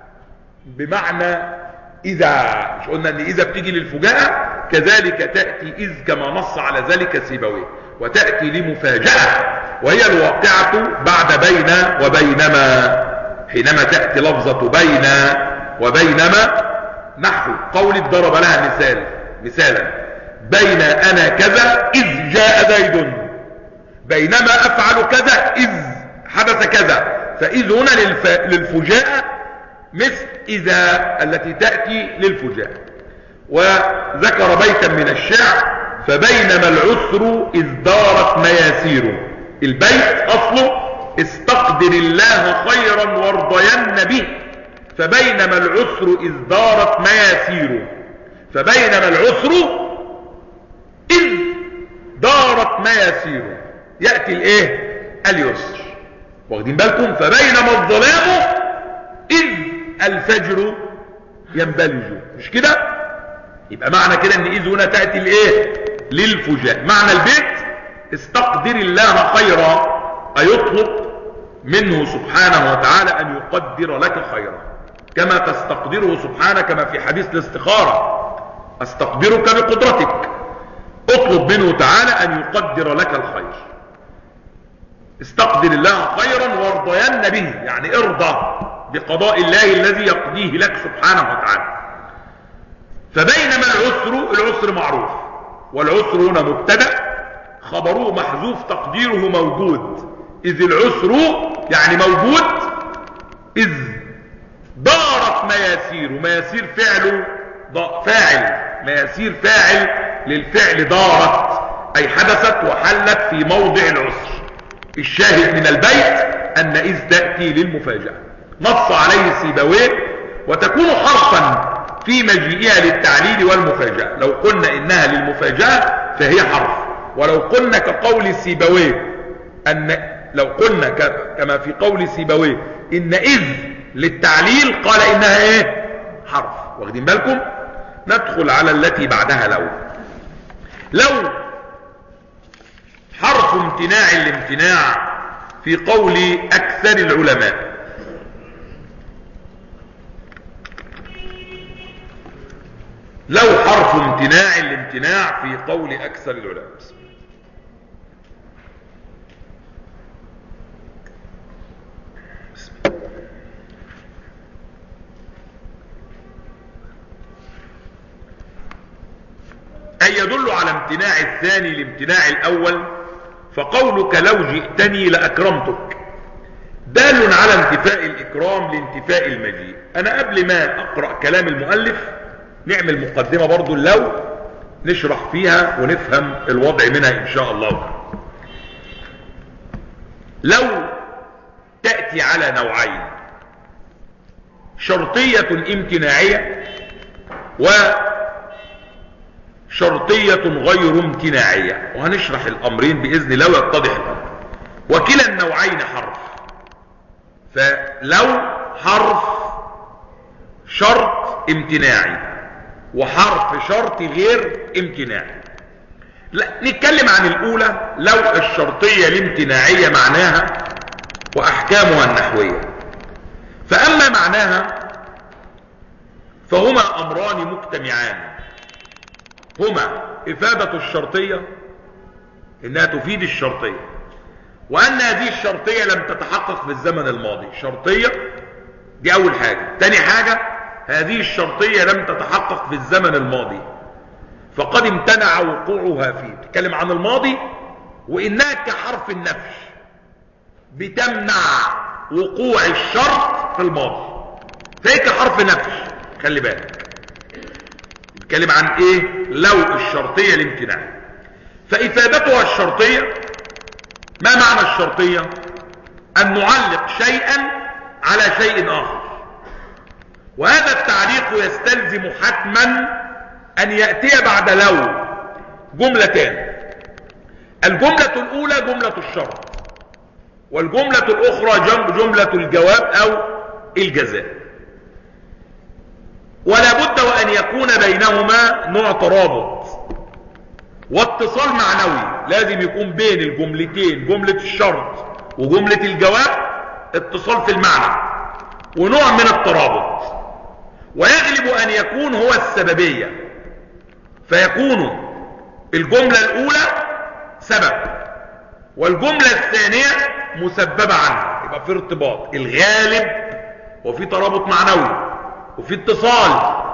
بمعنى إذا، مش قلنا ان إذا بتيجي للفجاءة، كذلك تأتي إذ كما نص على ذلك سيبويه. وتأتي لمفاجأة وهي الواقعة بعد بين وبينما، حينما تأتي لفظة بين وبينما نحو قول ضرب لها مثال مثالا بين أنا كذا إذ جاء زيد، بينما أفعل كذا إذ حدث كذا. فإذ هنا للف... للفجاءة مثل إذا التي تأتي للفجاءة. وذكر بيتا من الشعر فبينما العسر إذ دارت مياسيره. البيت أصله استقدر الله خيرا وارضين به، فبينما العسر إذ دارت مياسيره. فبينما العسر إذ دارت مياسيره يأتي الايه؟ اليسر. واخدين بالكم؟ فبينما الظلام إذ الفجر ينبلج، مش كده؟ يبقى معنى كده ان إذ هنا تأتي الايه؟ للفجاء. معنى البيت استقدر الله خيرا، أيطلب منه سبحانه وتعالى أن يقدر لك خيرا كما تستقدره سبحانه، كما في حديث الاستخارة استقدرك بقدرتك. اطلب منه تعالى أن يقدر لك الخير. استقدر الله خيرا وارضين به، يعني ارضى بقضاء الله الذي يقضيه لك سبحانه وتعالى. فبينما العسر، العسر معروف، والعسر هنا مبتدأ خبره محذوف تقديره موجود. إذ العسر يعني موجود. إذ دارت مياسير، مياسير فعل فاعل، مياسير فاعل للفعل دارت، أي حدثت وحلت في موضع العسر. الشاهد من البيت أن إذ تأتي للمفاجأة، نص عليه سيبويه، وتكون حرفا في مجيئها للتعليل والمفاجأة. لو قلنا إنها للمفاجأة فهي حرف، ولو قلنا كقول سيبويه أن لو قلنا كما في قول سيبويه إن إذ للتعليل قال إنها إيه؟ حرف. واخدين بالكم؟ ندخل على التي بعدها. لو لو حرف امتناع الامتناع في قول أكثر العلماء. لو حرف امتناع الامتناع في قول أكثر العلماء. أي يدل على امتناع الثاني لامتناع الأول. فقولك لو جئتني لأكرمتك دال على انتفاء الإكرام لانتفاء المجيء. أنا قبل ما أقرأ كلام المؤلف نعمل مقدمة برضو لو نشرح فيها ونفهم الوضع منها إن شاء الله. لو تأتي على نوعين: شرطية امتناعية وشرطية غير امتناعية، وهنشرح الأمرين بإذن الله ويتضح الأمر. وكلا النوعين حرف. فلو حرف شرط امتناعي وحرف شرط غير امتناعي. لا نتكلم عن الأولى. لو الشرطية الامتناعية معناها وأحكامها النحوية. فأما معناها فهما أمران مجتمعان، هما إفادة الشرطية، إنها تفيد الشرطية، وأن هذه الشرطية لم تتحقق في الزمن الماضي. شرطية دي أول حاجة. تاني حاجة هذه الشرطية لم تتحقق في الزمن الماضي فقد امتنع وقوعها فيه. تتكلم عن الماضي وإنها كحرف النفي، بتمنع وقوع الشرط في الماضي، فهي كحرف نفي. خلي بالك بتكلم عن ايه؟ لو الشرطية الامتناع. فإفادتها الشرطية، ما معنى الشرطية؟ أن نعلق شيئا على شيء آخر، وهذا التعليق يستلزم حتما أن يأتي بعد لو جملتان. الجملة الأولى جملة الشرط، والجملة الأخرى جملة الجواب أو الجزاء، ولا بد وأن يكون بينهما نوع ترابط واتصال معنوي. لازم يكون بين الجملتين، جملة الشرط وجملة الجواب، اتصال في المعنى ونوع من الترابط. ويغلب أن يكون هو السببية، فيكون الجملة الأولى سبب والجملة الثانية مسببة عنها، يبقى في ارتباط. الغالب وفي ترابط معنوي وفي اتصال.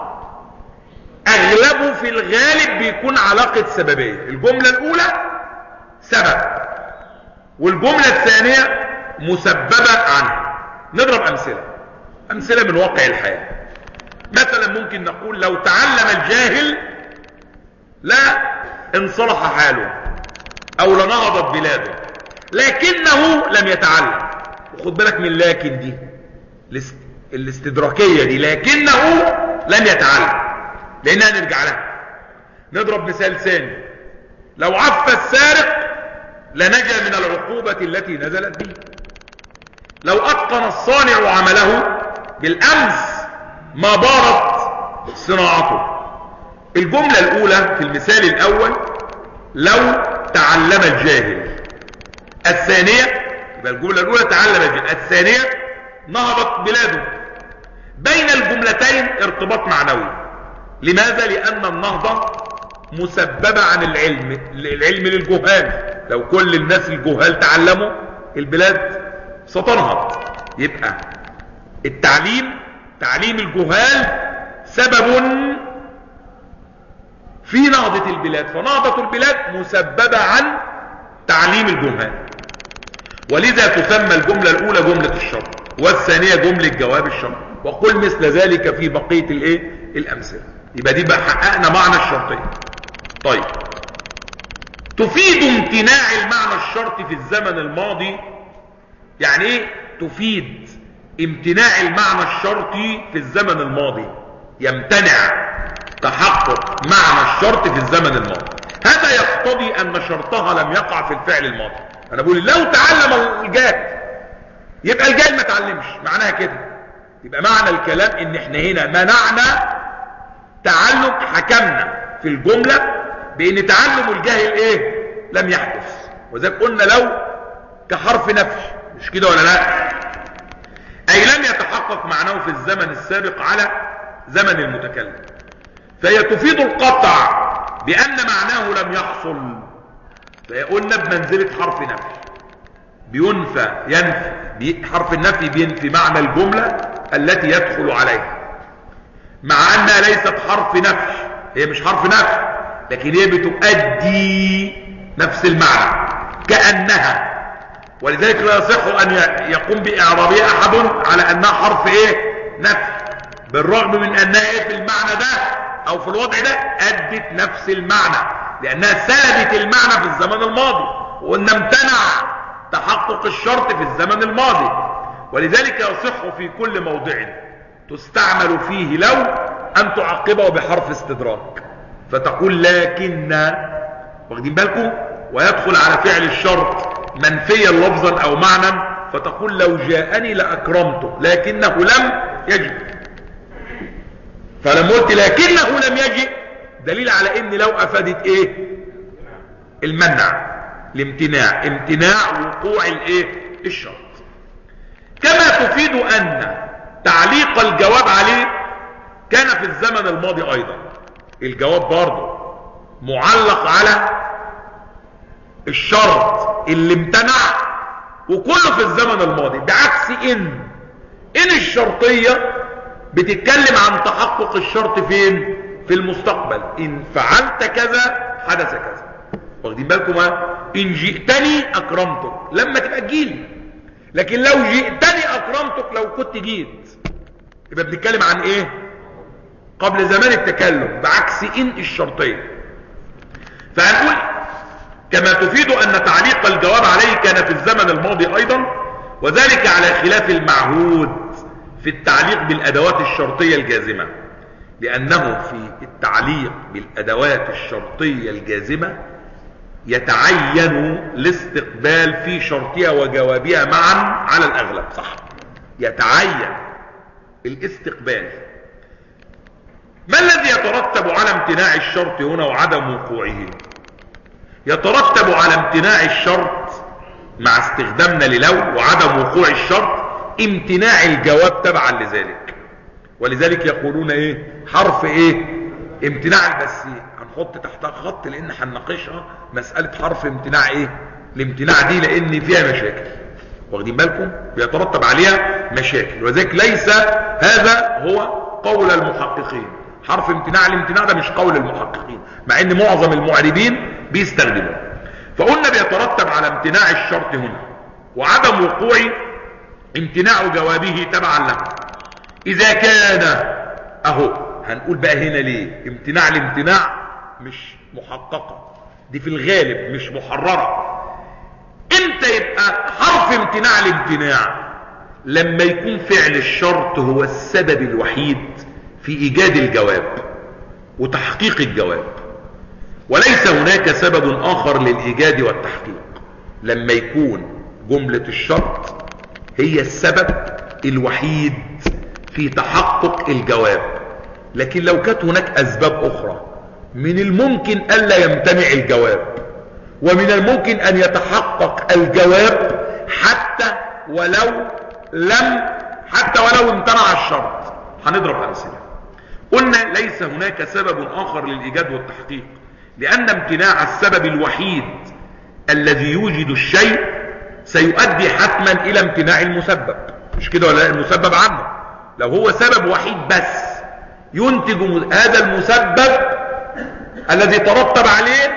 اغلبه في الغالب بيكون علاقة سببية، الجملة الاولى سبب والجملة الثانية مسببة عنها. نضرب امثلة امثلة من واقع الحياة. مثلا ممكن نقول لو تعلم الجاهل لا انصلح حاله او لنهضت بلاده، لكنه لم يتعلم. وخد بالك من لكن دي الاستدراكية دي، لكنه لم يتعلم، لانها نرجع لها. نضرب مثال ثاني، لو عف السارق لنجا من العقوبة التي نزلت به. لو اتقن الصانع عمله بالامس ما بارت صناعته. الجملة الاولى في المثال الاول لو تعلم الجاهل، الثانية يبقى الجملة الاولى تعلم الجاهل، الثانية نهضت بلاده. بين الجملتين ارتباط معنوي. لماذا؟ لان النهضة مسببة عن العلم، العلم للجهال. لو كل الناس الجهال تعلموا البلاد ستنهض. يبقى التعليم، تعليم الجهال سبب في نهضة البلاد، فنهضة البلاد مسببة عن تعليم الجهال. ولذا تسمى الجملة الاولى جملة الشرط والثانية جملة جواب الشرط، وقل مثل ذلك في بقية الايه الامثلة. يبقى دي بقى حققنا معنى الشرطية. طيب، تفيد امتناع المعنى الشرطي في الزمن الماضي. يعني ايه تفيد امتناع المعنى الشرطي في الزمن الماضي؟ يمتنع تحقق معنى الشرط في الزمن الماضي. هذا يقتضي ان شرطها لم يقع في الفعل الماضي. انا بقول لو تعلم الجاهل يبقى الجاهل ما تعلمش، معناها كده. يبقى معنى الكلام ان احنا هنا منعنا تعلم، حكمنا في الجملة بان تعلم الجاهل ايه لم يحدث. وذلك قلنا لو كحرف نفي، مش كده ولا لا؟ اي لم يتحقق معناه في الزمن السابق على زمن المتكلم، فهي تفيد القطع بان معناه لم يحصل. فهي قلنا بمنزلة حرف نفي، بينفى ينفي، حرف النفي بينفي معنى الجملة التي يدخل عليها، مع انها ليست حرف نفي. هي مش حرف نفي، لكن هي بتؤدي نفس المعنى كأنها. ولذلك لا يصح ان يقوم باعرابها احد على انها حرف ايه نفي، بالرغم من انها ايه في المعنى ده او في الوضع ده ادت نفس المعنى، لانها سلبت المعنى في الزمن الماضي، وان امتنع تحقق الشرط في الزمن الماضي. ولذلك يصح في كل موضع تستعمل فيه لو ان تعقبه بحرف استدراك، فتقول لكن، واخدين بالكم، ويدخل على فعل الشرط منفيا لفظا او معنى، فتقول لو جاءني لاكرمته لكنه لم يجئ. فلما قلت لكنه لم يجئ دليل على ان لو افادت ايه المنع، الامتناع، امتناع وقوع الايه الشرط. كما تفيد ان تعليق الجواب عليه كان في الزمن الماضي ايضا. الجواب برضه معلق على الشرط اللي امتنع، وكله في الزمن الماضي، بعكس ان ان الشرطية بتتكلم عن تحقق الشرط فين؟ في المستقبل. ان فعلت كذا حدث كذا. واخدين بالكم؟ ان جئتني اكرمتك، لما تبقى تجيلي. لكن لو جئتني اكرمتك لو كنت جيت، يبقى بنتكلم عن ايه؟ قبل زمان التكلم، بعكس ان الشرطية. فهنقول كما تفيد ان تعليق الجواب عليه كان في الزمن الماضي ايضا، وذلك على خلاف المعهود في التعليق بالادوات الشرطية الجازمة، لانه في التعليق بالادوات الشرطية الجازمة يتعين الاستقبال في شرطها وجوابها معا على الاغلب. صح، يتعين الاستقبال. ما الذي يترتب على امتناع الشرط هنا وعدم وقوعه؟ يترتب على امتناع الشرط مع استخدامنا للو وعدم وقوع الشرط امتناع الجواب تبعا لذلك، ولذلك يقولون ايه؟ حرف ايه؟ امتناع. بس هنحط تحتها خط لان هنناقشها مسألة حرف امتناع ايه؟ الامتناع دي لان فيها مشاكل، واخدين بالكم؟ بيترتب عليها مشاكل، وذلك ليس هذا هو قول المحققين. حرف امتناع، الامتناع ده مش قول المحققين، مع ان معظم المعربين بيستخدموه. فقلنا بيترتب على امتناع الشرط هنا وعدم وقوع امتناع جوابه تبعا له اذا كان اهو. هنقول بقى هنا ليه امتناع الامتناع مش محققة، دي في الغالب مش محررة. امتى يبقى حرف امتناع الامتناع؟ لما يكون فعل الشرط هو السبب الوحيد في ايجاد الجواب وتحقيق الجواب، وليس هناك سبب اخر للايجاد والتحقيق. لما يكون جملة الشرط هي السبب الوحيد في تحقق الجواب. لكن لو كانت هناك اسباب اخرى من الممكن الا يمتنع الجواب، ومن الممكن ان يتحقق الجواب حتى ولو لم حتى ولو امتنع الشرط. هنضرب امثله. قلنا ليس هناك سبب اخر للايجاد والتحقيق، لان امتناع السبب الوحيد الذي يوجد الشيء سيؤدي حتما الى امتناع المسبب، مش كده ولا؟ المسبب عنه لو هو سبب وحيد بس ينتج هذا المسبب الذي ترتب عليه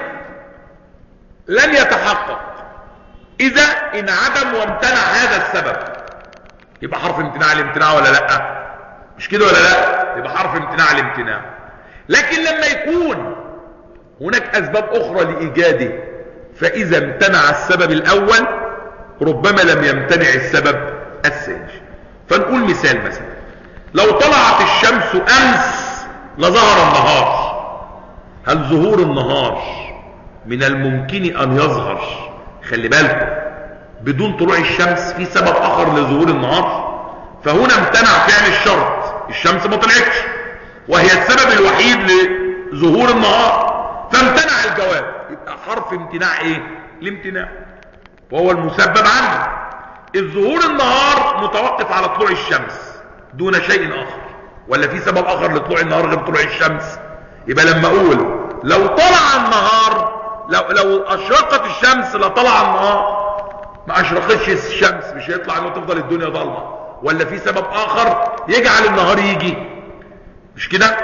لن يتحقق اذا انعدم وامتنع هذا السبب. يبقى حرف امتناع الامتناع ولا لا؟ مش كده ولا لا؟ يبقى حرف امتناع الامتناع. لكن لما يكون هناك اسباب اخرى لايجاده، فاذا امتنع السبب الاول ربما لم يمتنع السبب الثاني. فنقول مثال مثلا، لو طلعت الشمس امس لظهر النهار. هل ظهور النهار من الممكن ان يظهر، خلي بالكم، بدون طلوع الشمس؟ في سبب اخر لظهور النهار. فهنا امتنع فعل الشرط، الشمس ما طلعتش وهي السبب الوحيد لظهور النهار، فامتنع الجواب. يبقى حرف امتناع ايه؟ الامتناع، وهو المسبب عنه. الظهور النهار متوقف على طلوع الشمس دون شيء اخر، ولا في سبب اخر لطلوع النهار غير طلوع الشمس؟ يبقى لما اقول لو طلع النهار، لو لو اشرقت الشمس لطلع النهار، ما اشرقتش الشمس مش هيطلع انه تفضل الدنيا ضلمه، ولا في سبب اخر يجعل النهار يجي، مش كده؟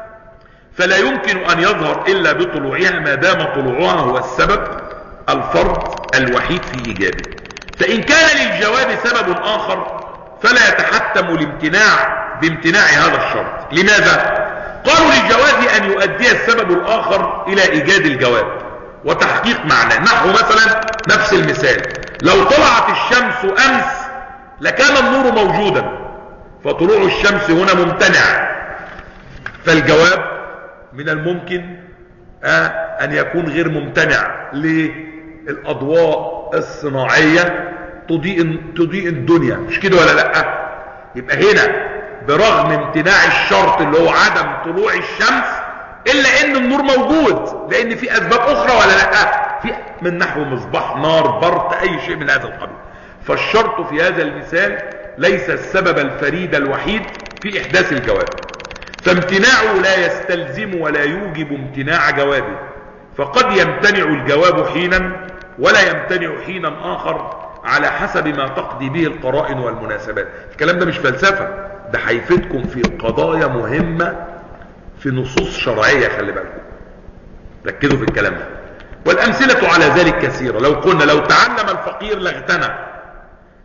فلا يمكن ان يظهر الا بطلوعها ما دام طلوعها هو السبب الفرد الوحيد في ايجابه. فان كان للجواب سبب اخر فلا يتحتم الامتناع بامتناع هذا الشرط. لماذا؟ قالوا للجواز ان يؤدي السبب الاخر الى ايجاد الجواب وتحقيق معناه. نحو مثلا نفس المثال، لو طلعت الشمس امس لكان النور موجودا، فطلوع الشمس هنا ممتنع، فالجواب من الممكن آه ان يكون غير ممتنع. ليه؟ الاضواء الصناعية تضيء تضيء الدنيا، مش كده ولا لا؟ يبقى هنا برغم امتناع الشرط اللي هو عدم طلوع الشمس الا ان النور موجود، لان في اسباب اخرى ولا لا؟ في من نحو مصباح، نار، برق، اي شيء من هذا القبيل. فالشرط في هذا المثال ليس السبب الفريد الوحيد في احداث الجواب، فامتناعه لا يستلزم ولا يوجب امتناع جوابه، فقد يمتنع الجواب حينا ولا يمتنع حينا اخر على حسب ما تقضي به القرائن والمناسبات. الكلام ده مش فلسفة، ده هيفيدكم في قضايا مهمة في نصوص شرعية، خلي بالكم، ركزوا في الكلام ده. والامثلة على ذلك كثيرة. لو قلنا لو تعلم الفقير لاغتنى،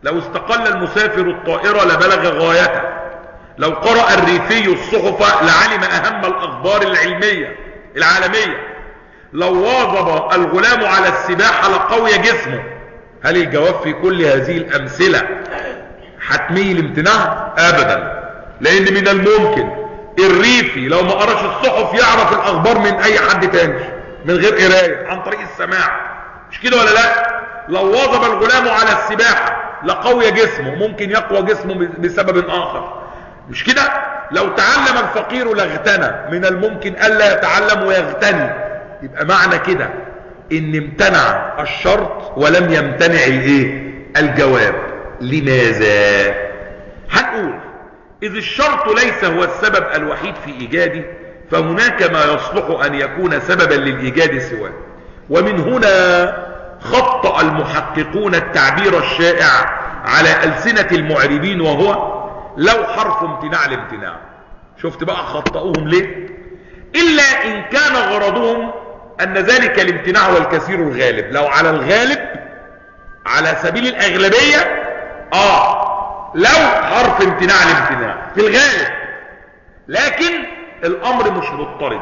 لو استقل المسافر الطائرة لبلغ غايته، لو قرأ الريفي الصحف لعلم أهم الأخبار العلمية العالمية، لو واظب الغلام على السباحة لقوي جسمه. هل الجواب في كل هذه الأمثلة حتمي الامتناع؟ أبدا، لأن من الممكن الريفي لو ما قراش الصحف يعرف الأخبار من أي حد تاني من غير قرايه، عن طريق السماع، مش كده ولا لا؟ لو واظب الغلام على السباحة لقوي جسمه، ممكن يقوى جسمه بسبب آخر، مش كده؟ لو تعلم الفقير لاغتنى، من الممكن ألا يتعلم ويغتني. يبقى معنى كده ان امتنع الشرط ولم يمتنع الايه؟ الجواب. لماذا؟ هنقول اذ الشرط ليس هو السبب الوحيد في ايجاده، فهناك ما يصلح ان يكون سببا للايجاد سواه. ومن هنا خطأ المحققون التعبير الشائع على ألسنة المعربين، وهو لو حرف امتناع الامتناع. شفت بقى خطأوهم ليه؟ إلا إن كان غرضهم أن ذلك الامتناع هو الكثير الغالب. لو على الغالب على سبيل الأغلبية آه لو حرف امتناع الامتناع في الغالب، لكن الأمر مش مضطرد.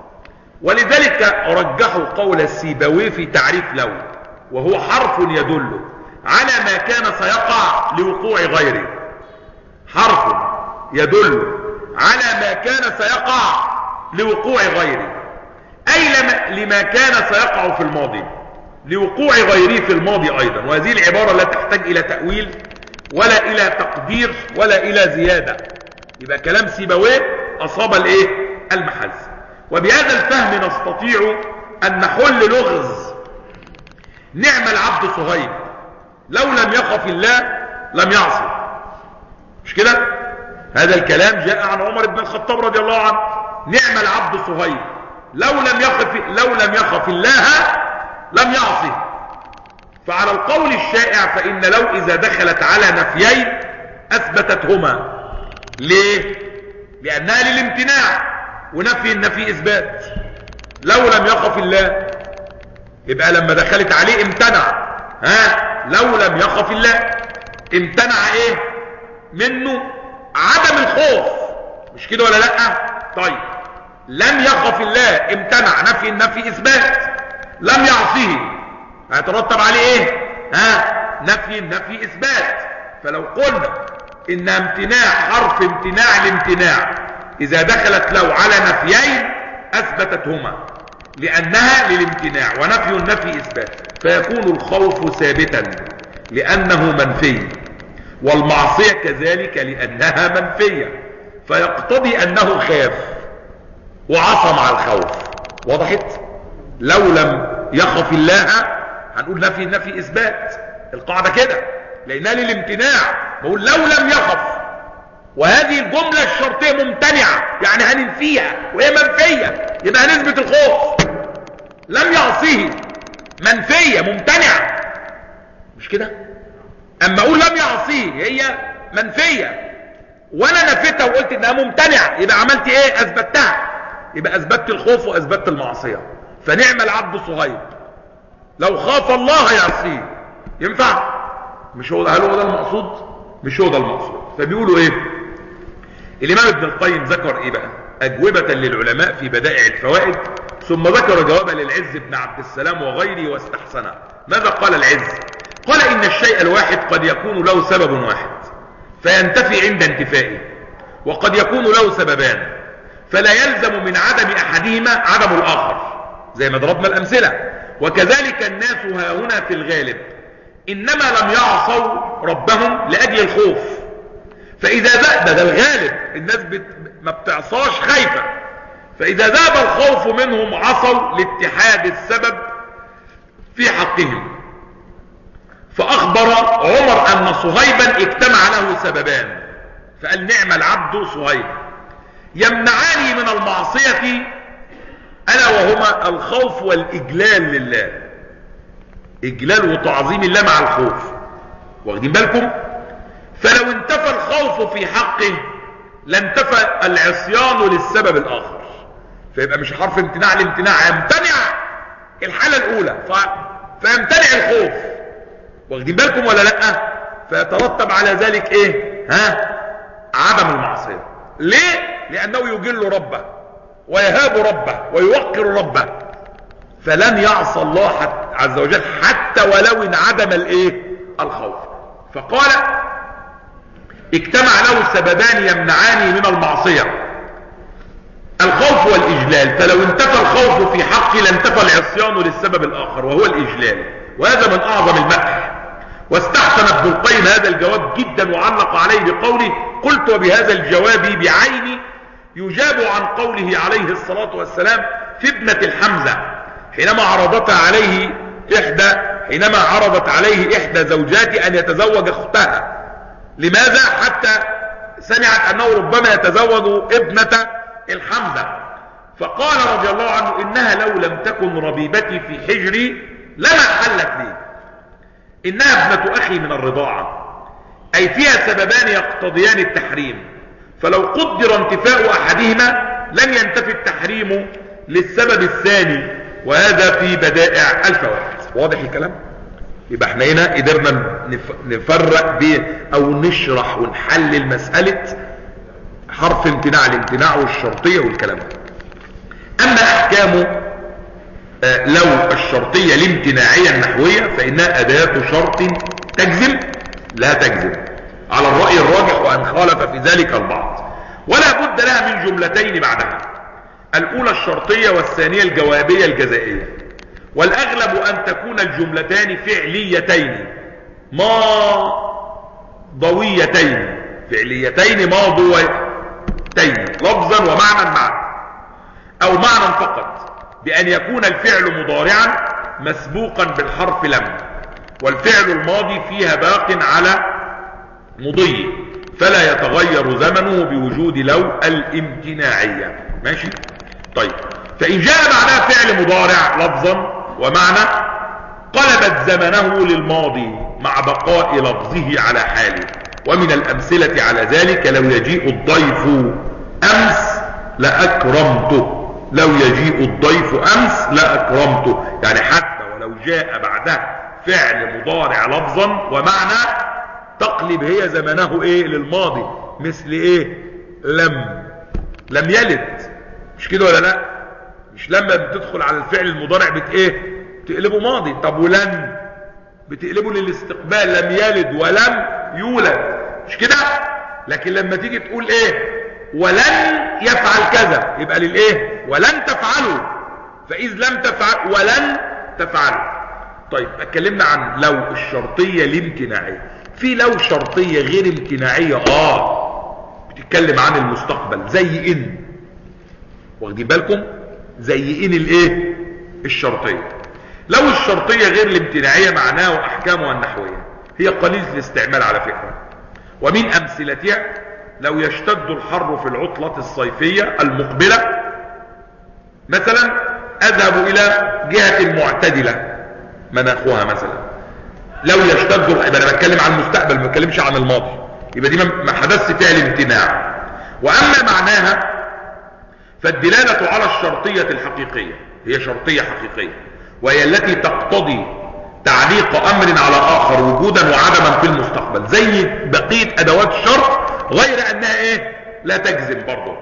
ولذلك رجحوا قول السيبويه في تعريف لو، وهو حرف يدل على ما كان سيقع لوقوع غيره. حرف يدل على ما كان سيقع لوقوع غيره، أي لما, لما كان سيقع في الماضي لوقوع غيره في الماضي أيضا. وهذه العبارة لا تحتاج إلى تأويل ولا إلى تقدير ولا إلى زيادة. يبقى كلام سيبويه أصاب الإيه؟ المحل. وبهذا الفهم نستطيع أن نحل لغز نعم العبد صهيب لو لم يخف الله لم يعصي، مش كده؟ هذا الكلام جاء عن عمر بن الخطاب رضي الله عنه. نعم العبد صهيب لو لم يخف لو لم يخف الله لم يعصي. فعلى القول الشائع فإن لو إذا دخلت على نفيين أثبتتهما. ليه؟ لأنها للامتناع، ونفي النفي إثبات. لو لم يخف الله يبقى لما دخلت عليه امتنع. ها؟ لو لم يخف الله امتنع ايه منه؟ عدم الخوف، مش كده ولا لا؟ طيب لم يخف الله امتنع، نفي النفي إثبات. لم يعصيه هيترتب عليه ايه؟ ها؟ نفي النفي إثبات. فلو قلنا ان امتناع حرف امتناع الامتناع إذا دخلت لو على نفيين أثبتتهما لأنها للامتناع، ونفي النفي إثبات، فيكون الخوف ثابتا لأنه منفي، والمعصية كذلك لأنها منفية، فيقتضي أنه خاف وعصى مع الخوف. وضحت؟ لو لم يخف الله هنقول نفي النفي إثبات، القاعدة كده، لأنها للامتناع. بقول لو لم يخف، وهذه الجملة الشرطية ممتنعة، يعني هننفيها وهي منفية، يبقى هنثبت الخوف. لم يعصيه منفية ممتنعة، مش كده؟ اما اقول لم يعصيه هي منفية وانا نفيتها وقلت انها ممتنعة، يبقى عملت ايه؟ اثبتها. يبقى اثبتت الخوف واثبتت المعصية. فنعم العبد صهيب لو خاف الله يعصيه. ينفع؟ مش هو ده؟ هل هو ده المقصود؟ مش هو ده المقصود. فبيقولوا ايه؟ الامام ابن القيم ذكر ايه بقى؟ اجوبة للعلماء في بدائع الفوائد، ثم ذكر جوابا للعز بن عبد السلام وغيره واستحسنه. ماذا قال العز؟ قال ان الشيء الواحد قد يكون له سبب واحد فينتفي عند انتفائه، وقد يكون له سببان فلا يلزم من عدم احدهما عدم الاخر، زي ما ضربنا الامثلة. وكذلك الناس ها هنا في الغالب انما لم يعصوا ربهم لاجل الخوف، فاذا ذهب، ده الغالب، الناس بت... ما بتعصاش خايفة، فاذا ذهب الخوف منهم عصوا لاتحاد السبب في حقهم. فاخبر عمر ان صهيبا اجتمع له سببان، فقال نعم العبد صهيب يمنعاني من المعصية، الا وهما الخوف والاجلال لله، اجلال وتعظيم الله مع الخوف. واخدين بالكم؟ فلو انتفى الخوف في حقه لانتفى العصيان للسبب الاخر، فيبقى مش حرف امتناع الامتناع، يمتنع الحالة الاولى ف... فيمتنع الخوف. واخدين بالكم ولا لا؟ فيترتب على ذلك ايه؟ ها؟ عدم المعصية. ليه؟ لانه يجل ربه ويهاب ربه ويوقر ربه، فلن يعصى الله عز وجل حتى ولو انعدم الايه؟ الخوف. فقال اجتمع له سببان يمنعان من المعصية، الخوف والإجلال، فلو انتفى الخوف في حقي لانتفى العصيان للسبب الآخر وهو الإجلال، وهذا من أعظم المدح. واستحسن ابن القيم هذا الجواب جدا وعلق عليه بقوله: قلت وبهذا الجواب بعيني يجاب عن قوله عليه الصلاة والسلام في ابنة الحمزة حينما عرضت عليه إحدى حينما عرضت عليه إحدى زوجاته أن يتزوج أختها. لماذا؟ حتى سمعت أنه ربما يتزوج ابنة الحمزة، فقال رضي الله عنه: إنها لو لم تكن ربيبتي في حجري لما حلت لي، إنها ابنة أخي من الرضاعة، أي فيها سببان يقتضيان التحريم، فلو قدر انتفاء أحدهما لم ينتفي التحريم للسبب الثاني، وهذا في بدائع الفوائد. واضح الكلام؟ يبقى احنا هنا قدرنا نفرق بين او نشرح ونحلل مسألة حرف امتناع الامتناع والشرطية والكلام ده. اما احكام آه لو الشرطية الامتناعية النحوية فانها اداة شرط تجزم لا تجزم على الرأي الراجح، وان خالف في ذلك البعض، ولا بد لها من جملتين بعدها، الاولى الشرطية والثانية الجوابية الجزائية، والاغلب ان تكون الجملتان فعليتين ماضويتين فعليتين ماضويتين لفظا ومعنى معا، او معنى فقط، بان يكون الفعل مضارعا مسبوقا بالحرف لم، والفعل الماضي فيها باق على مضي فلا يتغير زمنه بوجود لو الامتناعية. ماشي؟ طيب، فإن جاء بعدها فعل مضارع لفظا ومعنى قلبت زمنه للماضي مع بقاء لفظه على حاله. ومن الأمثلة على ذلك: لو يجيء الضيف أمس لأكرمته، لو يجيء الضيف أمس لأكرمته، يعني حتى ولو جاء بعدها فعل مضارع لفظا ومعنى تقلب هي زمنه ايه للماضي، مثل ايه؟ لم لم يلد، مش كده ولا لا؟ مش لما بتدخل على الفعل المضارع بت ايه؟ تقلبه ماضي. طب ولن بتقلبه للاستقبال، لم يلد ولم يولد، مش كده؟ لكن لما تيجي تقول ايه؟ ولن يفعل كذا، يبقى للايه؟ ولن تفعله، فاذ لم تفعل ولن تفعله. طيب، اتكلمنا عن لو الشرطية الامتناعية. في لو شرطية غير امتناعية اه بتتكلم عن المستقبل، زي ان، واخدين بالكم؟ زي ان الايه؟ الشرطية. لو الشرطية غير الامتناعية معناه واحكامها النحوية هي قليلة الاستعمال على فكرة، ومن امثلتها: لو يشتد الحر في العطلة الصيفية المقبلة مثلا اذهب الى جهة معتدلة مناخها مثلا. لو يشتد، يبقى انا بتكلم عن المستقبل ما بتكلمش عن الماضي، يبقى دي ما حدث فعل امتناع. واما معناها فالدلالة على الشرطية الحقيقية، هي شرطية حقيقية، وهي التي تقتضي تعليق امر على اخر وجودا وعدما في المستقبل، زي بقية ادوات الشرط، غير انها ايه؟ لا تجزم برضه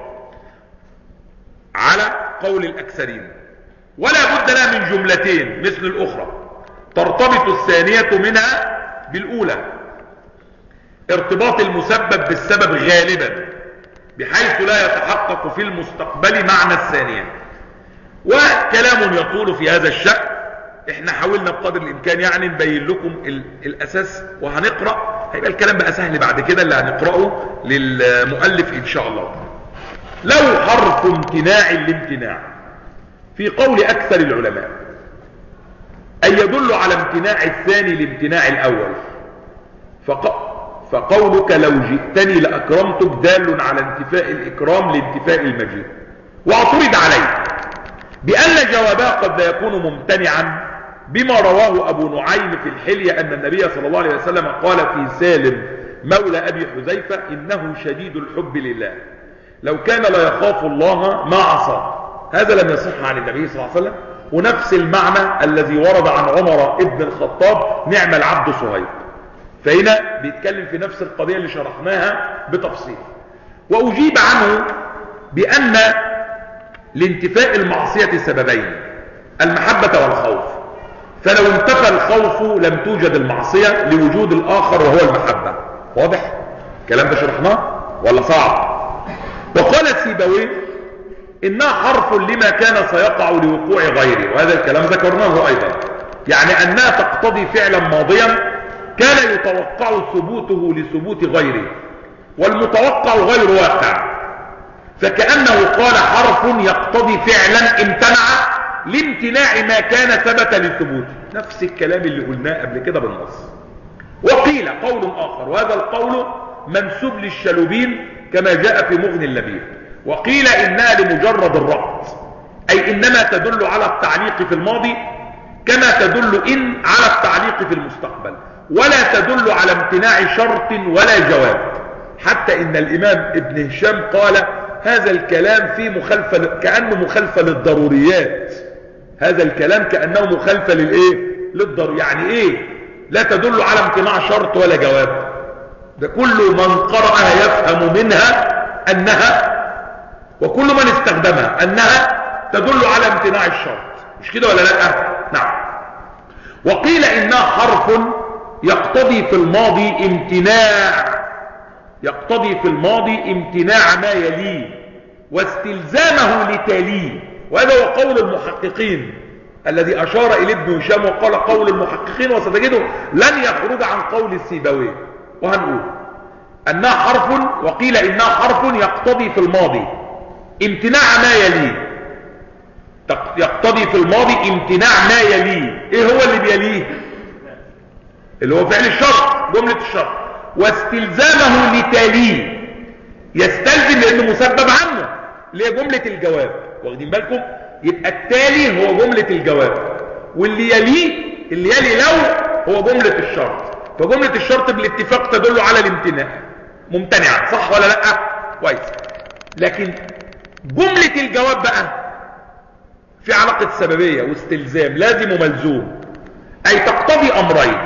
على قول الاكثرين. ولا بد لها من جملتين مثل الاخرى ترتبط الثانية منها بالاولى، ارتباط المسبب بالسبب غالبا بحيث لا يتحقق في المستقبل معنى الثانية. وكلام يطول في هذا الشأن، احنا حاولنا بقدر الامكان يعني نبين لكم الاساس، وهنقرأ هيبقى الكلام بقى سهل بعد كده اللي هنقرأه للمؤلف ان شاء الله. لو حرف امتناع الامتناع في قول اكثر العلماء أن يدل على امتناع الثاني لامتناع الأول، فق... فقولك لو جئتني لأكرمتك دال على انتفاء الإكرام لانتفاء المجيء. واعترض عليه بأن جوابها قد لا يكون ممتنعا بما رواه أبو نعيم في الحلية أن النبي صلى الله عليه وسلم قال في سالم مولى أبي حذيفة: إنه شديد الحب لله، لو كان لا يخاف الله ما عصى. هذا لم يصح عن النبي صلى الله عليه وسلم. ونفس المعنى الذي ورد عن عمر ابن الخطاب: نعم العبد صهيب. فهنا بيتكلم في نفس القضية اللي شرحناها بتفصيل. وأجيب عنه بأن لانتفاء المعصية سببين: المحبة والخوف. فلو انتفى الخوف لم توجد المعصية لوجود الآخر وهو المحبة. واضح؟ الكلام ده شرحناه ولا صعب؟ وقال سيبويه إنها حرف لما كان سيقع لوقوع غيره، وهذا الكلام ذكرناه أيضا، يعني أنها تقتضي فعلا ماضيا كان يتوقع ثبوته لثبوت غيره، والمتوقع غير واقع، فكأنه قال حرف يقتضي فعلا امتنع لامتناع ما كان ثبت لثبوته. نفس الكلام اللي قلناه قبل كده بالنص. وقيل قول آخر، وهذا القول منسوب للشلوبين كما جاء في مغني اللبيب، وقيل إنها لمجرد الربط، أي إنما تدل على التعليق في الماضي كما تدل إن على التعليق في المستقبل، ولا تدل على امتناع شرط ولا جواب. حتى إن الإمام ابن هشام قال هذا الكلام في مخالفة، كأنه مخالفة للضروريات. هذا الكلام كأنه مخالفة للإيه؟ للضروريات. يعني إيه؟ لا تدل على امتناع شرط ولا جواب. ده كل من قرأها يفهم منها أنها، وكل من استخدمها أنها تدل على امتناع الشرط. مش كده ولا لا؟ نعم. وقيل إنها حرف يقتضي في الماضي امتناع يقتضي في الماضي امتناع ما يليه واستلزامه لتاليه، وهذا هو قول المحققين الذي أشار إليه ابن هشام، وقال قول المحققين وستجده لن يخرج عن قول السيبويه. وهنقول أنها حرف، وقيل إنها حرف يقتضي في الماضي امتناع ما يليه، يقتضي في الماضي امتناع ما يليه. ايه هو اللي بيليه؟ اللي هو فعل الشرط، جملة الشرط. واستلزامه لتاليه، يستلزم لانه مسبب عنه، اللي هي جملة الجواب. واخدين بالكم؟ يبقى التالي هو جملة الجواب، واللي يليه اللي يلي لو هو جملة الشرط. فجملة الشرط بالاتفاق تدل على الامتناع، ممتنعة، صح ولا لا؟ كويس. لكن جملة الجواب بقى في علاقة سببية واستلزام، لازم وملزوم، أي تقتضي أمرين: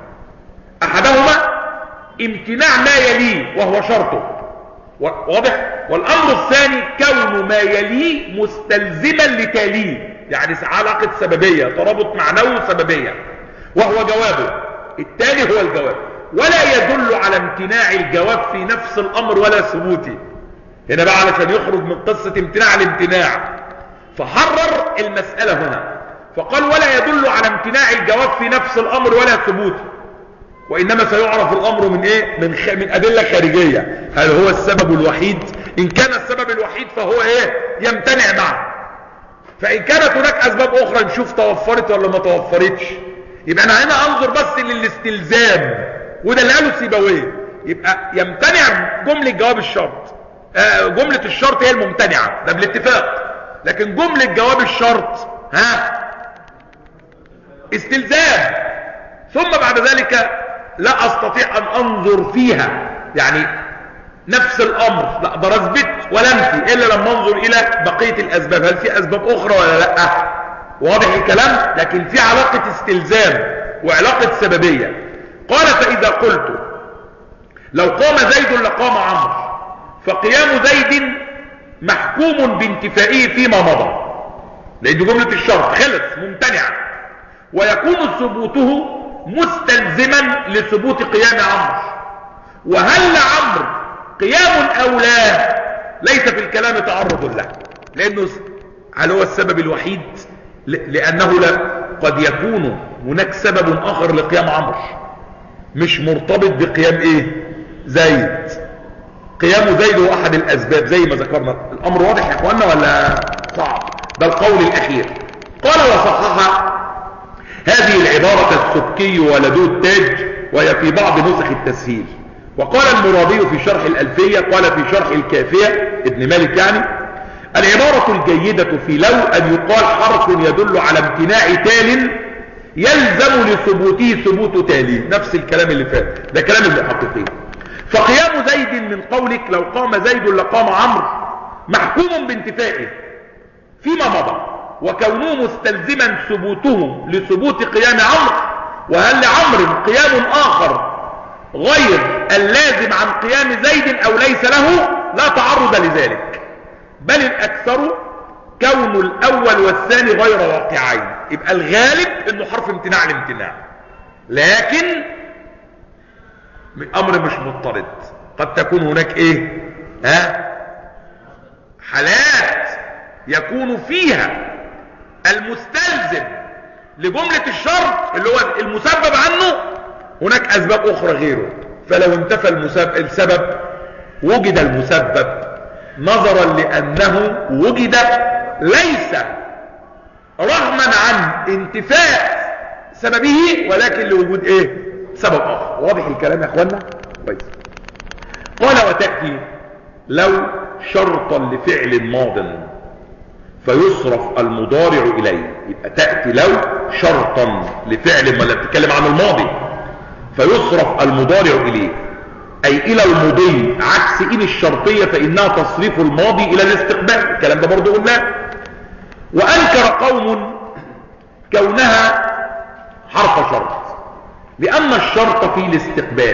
أحدهما امتناع ما يليه وهو شرطه، واضح؟ والأمر الثاني كون ما يليه مستلزما لتاليه، يعني علاقة سببية، ترابط معنوي سببية، وهو جوابه. التالي هو الجواب، ولا يدل على امتناع الجواب في نفس الأمر ولا ثبوته. هنا بقى علشان يخرج من قصة امتناع الامتناع، فحرر المسألة هنا فقال ولا يدل على امتناع الجواب في نفس الأمر ولا ثبوته، وإنما سيعرف الأمر من إيه؟ من, خ... من أدلة خارجية. هل هو السبب الوحيد؟ إن كان السبب الوحيد فهو إيه؟ يمتنع معه. فإن كانت هناك أسباب أخرى نشوف توفرت ولا ما توفرتش، يبقى أنا هنا أنظر بس للاستلزام، وده اللي قاله سيبويه. يبقى يمتنع جملة جواب الشرط، آه جملة الشرط هي الممتنعة، ده بالاتفاق. لكن جملة جواب الشرط ها استلزام، ثم بعد ذلك لا استطيع ان انظر فيها، يعني نفس الامر لا اقدر اثبت ولا انفي الا لما انظر الى بقية الاسباب، هل في اسباب اخرى ولا لا. واضح الكلام؟ لكن في علاقة استلزام وعلاقة سببية. قال فاذا قلت لو قام زيد لقام عمرو، فقيام زيد محكوم بانتفائه فيما مضى، لأن جملة الشرط خلص ممتنع، ويكون ثبوته مستلزما لثبوت قيام عمرو. وهل لعمرو قيام أو لا ليس في الكلام تعرض له، لأنه هل هو السبب الوحيد؟ لأنه لا قد يكون هناك سبب آخر لقيام عمرو مش مرتبط بقيام إيه؟ زيد. قيام زيد هو أحد الأسباب زي ما ذكرنا. الأمر واضح يا أخوانا ولا صعب؟ ده القول الأخير. قال وصحح هذه العبارة السبكي ولدو التاج، وهي في بعض نسخ التسهيل. وقال المرابي في شرح الألفية، قال في شرح الكافية ابن مالك يعني: العبارة الجيدة في لو أن يقال حرف يدل على امتناع تال يلزم لثبوته ثبوت تاليه. نفس الكلام اللي فات، ده كلام المحققين. فقيام زيد من قولك لو قام زيد لقام عمرو محكوم بانتفائه فيما مضى، وكونه مستلزما ثبوته لثبوت قيام عمرو. وهل لعمرو قيام آخر غير اللازم عن قيام زيد او ليس له لا تعرض لذلك، بل الاكثر كون الاول والثاني غير واقعين. يبقى الغالب انه حرف امتناع الامتناع، لكن امر مش مضطرد، قد تكون هناك ايه ها حالات يكون فيها المستلزم لجملة الشرط اللي هو المسبب عنه هناك اسباب اخرى غيره، فلو انتفى المسبب السبب وجد المسبب نظرا لانه وجد ليس رغما عن انتفاء سببه ولكن لوجود ايه سبب اخر. واضح الكلام يا اخوانا؟ كويس. قال وتأتي لو شرطا لفعل ماض فيصرف المضارع اليه. يبقى تأتي لو شرطا لفعل ما بتتكلم عن الماضي فيصرف المضارع اليه اي الى المضي، عكس ان الشرطية فانها تصريف الماضي الى الاستقبال. الكلام ده برضو قلناه. وانكر قوم كونها حرف شرط لان الشرط في الاستقبال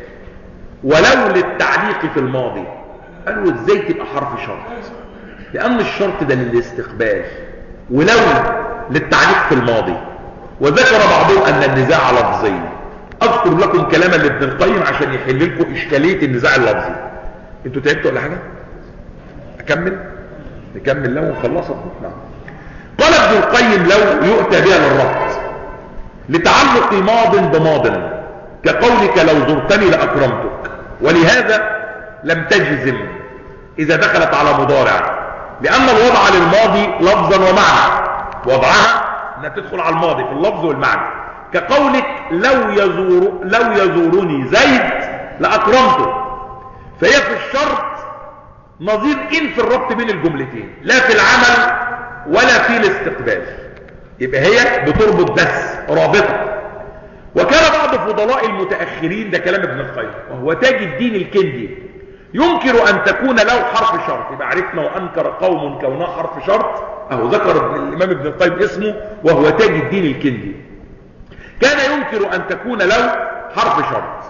ولو للتعليق في الماضي. قالوا ازاي تبقى حرف شرط؟ لان الشرط ده للاستقبال ولو للتعليق في الماضي. وذكر بعضهم ان النزاع لفظي. اذكر لكم كلاما لابن القيم عشان يحل لكم اشكاليه النزاع اللفظي. انتوا تعبتوا ولا حاجه؟ اكمل نكمل لو ونخلصها. نعم. قال ابن القيم لو يؤتى بها للربط لتعلق ماض بماض كقولك لو زرتني لاكرمتك، ولهذا لم تجزم اذا دخلت على مضارع لان الوضع للماضي لفظا ومعنى. وضعها انها تدخل على الماضي في اللفظ والمعنى، كقولك لو يزور لو يزورني زيد لاكرمته، فهي في الشرط نظير ان في الربط بين الجملتين لا في العمل ولا في الاستقبال. يبقى هي بتربط بس رابطه. وكان بعض فضلاء المتاخرين، ده كلام ابن القيم وهو تاج الدين الكندي، ينكر ان تكون لو حرف شرط. يبقى عرفنا وانكر قوم كونها حرف شرط، اهو ذكر الامام ابن القيم اسمه وهو تاج الدين الكندي. كان ينكر ان تكون لو حرف شرط،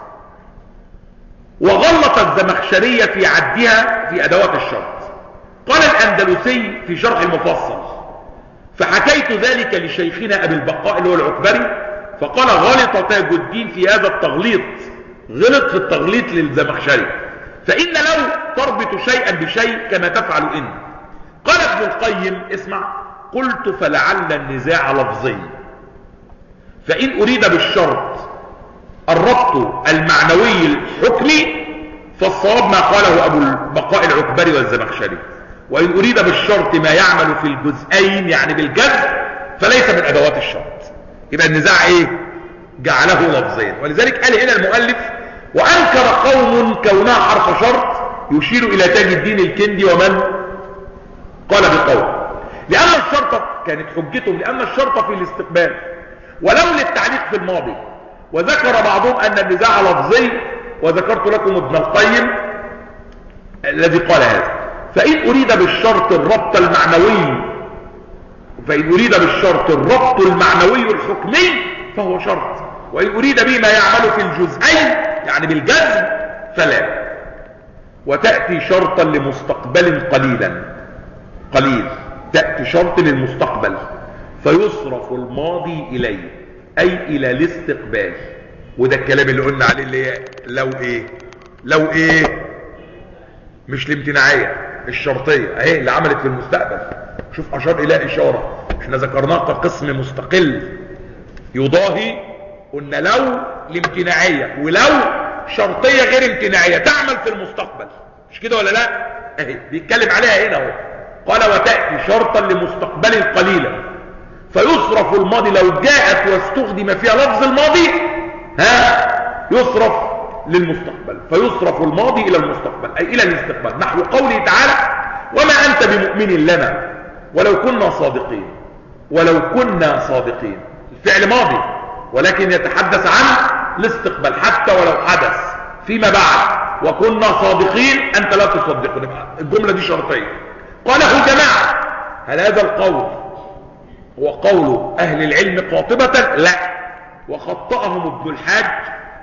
وغلط الزمخشرية في عدها في ادوات الشرط. قال الاندلسي في شرح المفصل فحكيت ذلك لشيخنا ابي البقاء اللي هو العكبري فقال غلط تاج الدين في هذا التغليط، غلط في التغليط للزمخشري، فان لو تربط شيئا بشيء كما تفعل ان. قال ابن القيم اسمع، قلت فلعل النزاع لفظي، فان اريد بالشرط الربط المعنوي الحكمي فالصواب ما قاله ابو البقاء العكبري والزمخشري، وان اريد بالشرط ما يعمل في الجزئين يعني بالجزم فليس من ادوات الشرط. يبقى النزاع ايه؟ جعله لفظيا. ولذلك قال هنا المؤلف وانكر قوم كونها حرف شرط، يشير الى تاج الدين الكندي ومن قال بقول لان الشرط كانت حجتهم لان الشرط في الاستقبال ولو للتعليق في الماضي. وذكر بعضهم ان النزاع لفظي، وذكرت لكم ابن القيم الذي قال هذا. فان اريد بالشرط الربط المعنوي فان اريد بالشرط الربط المعنوي الحكمي فهو شرط، وان اريد به ما يعمل في الجزئين يعني بالجزم فلا. وتأتي شرطا لمستقبل قليلا، قليل تأتي شرط للمستقبل فيصرف الماضي اليه اي الى الاستقبال. وده الكلام اللي قلنا عليه اللي هي لو ايه لو ايه مش الامتناعيه الشرطيه اهي اللي عملت في المستقبل. شوف اشار الى اشاره احنا ذكرناها كقسم مستقل يضاهي، قلنا لو الامتناعيه ولو شرطيه غير امتناعيه تعمل في المستقبل، مش كده ولا لا؟ اهي بيتكلم عليها هنا اهو. قال وتأتي شرطا لمستقبل قليلا فيصرف الماضي لو جاءت واستخدم فيها لفظ الماضي ها يصرف للمستقبل، فيصرف الماضي الى المستقبل اي الى الاستقبال. نحو قوله تعالى وما انت بمؤمن لنا ولو كنا صادقين. ولو كنا صادقين الفعل ماضي ولكن يتحدث عن الاستقبال حتى ولو حدث فيما بعد وكنا صادقين انت لا تصدقنا. الجملة دي شرطية. قاله جماعة. هل هذا القول هو قول اهل العلم قاطبة؟ لا، وخطأهم ابن الحاج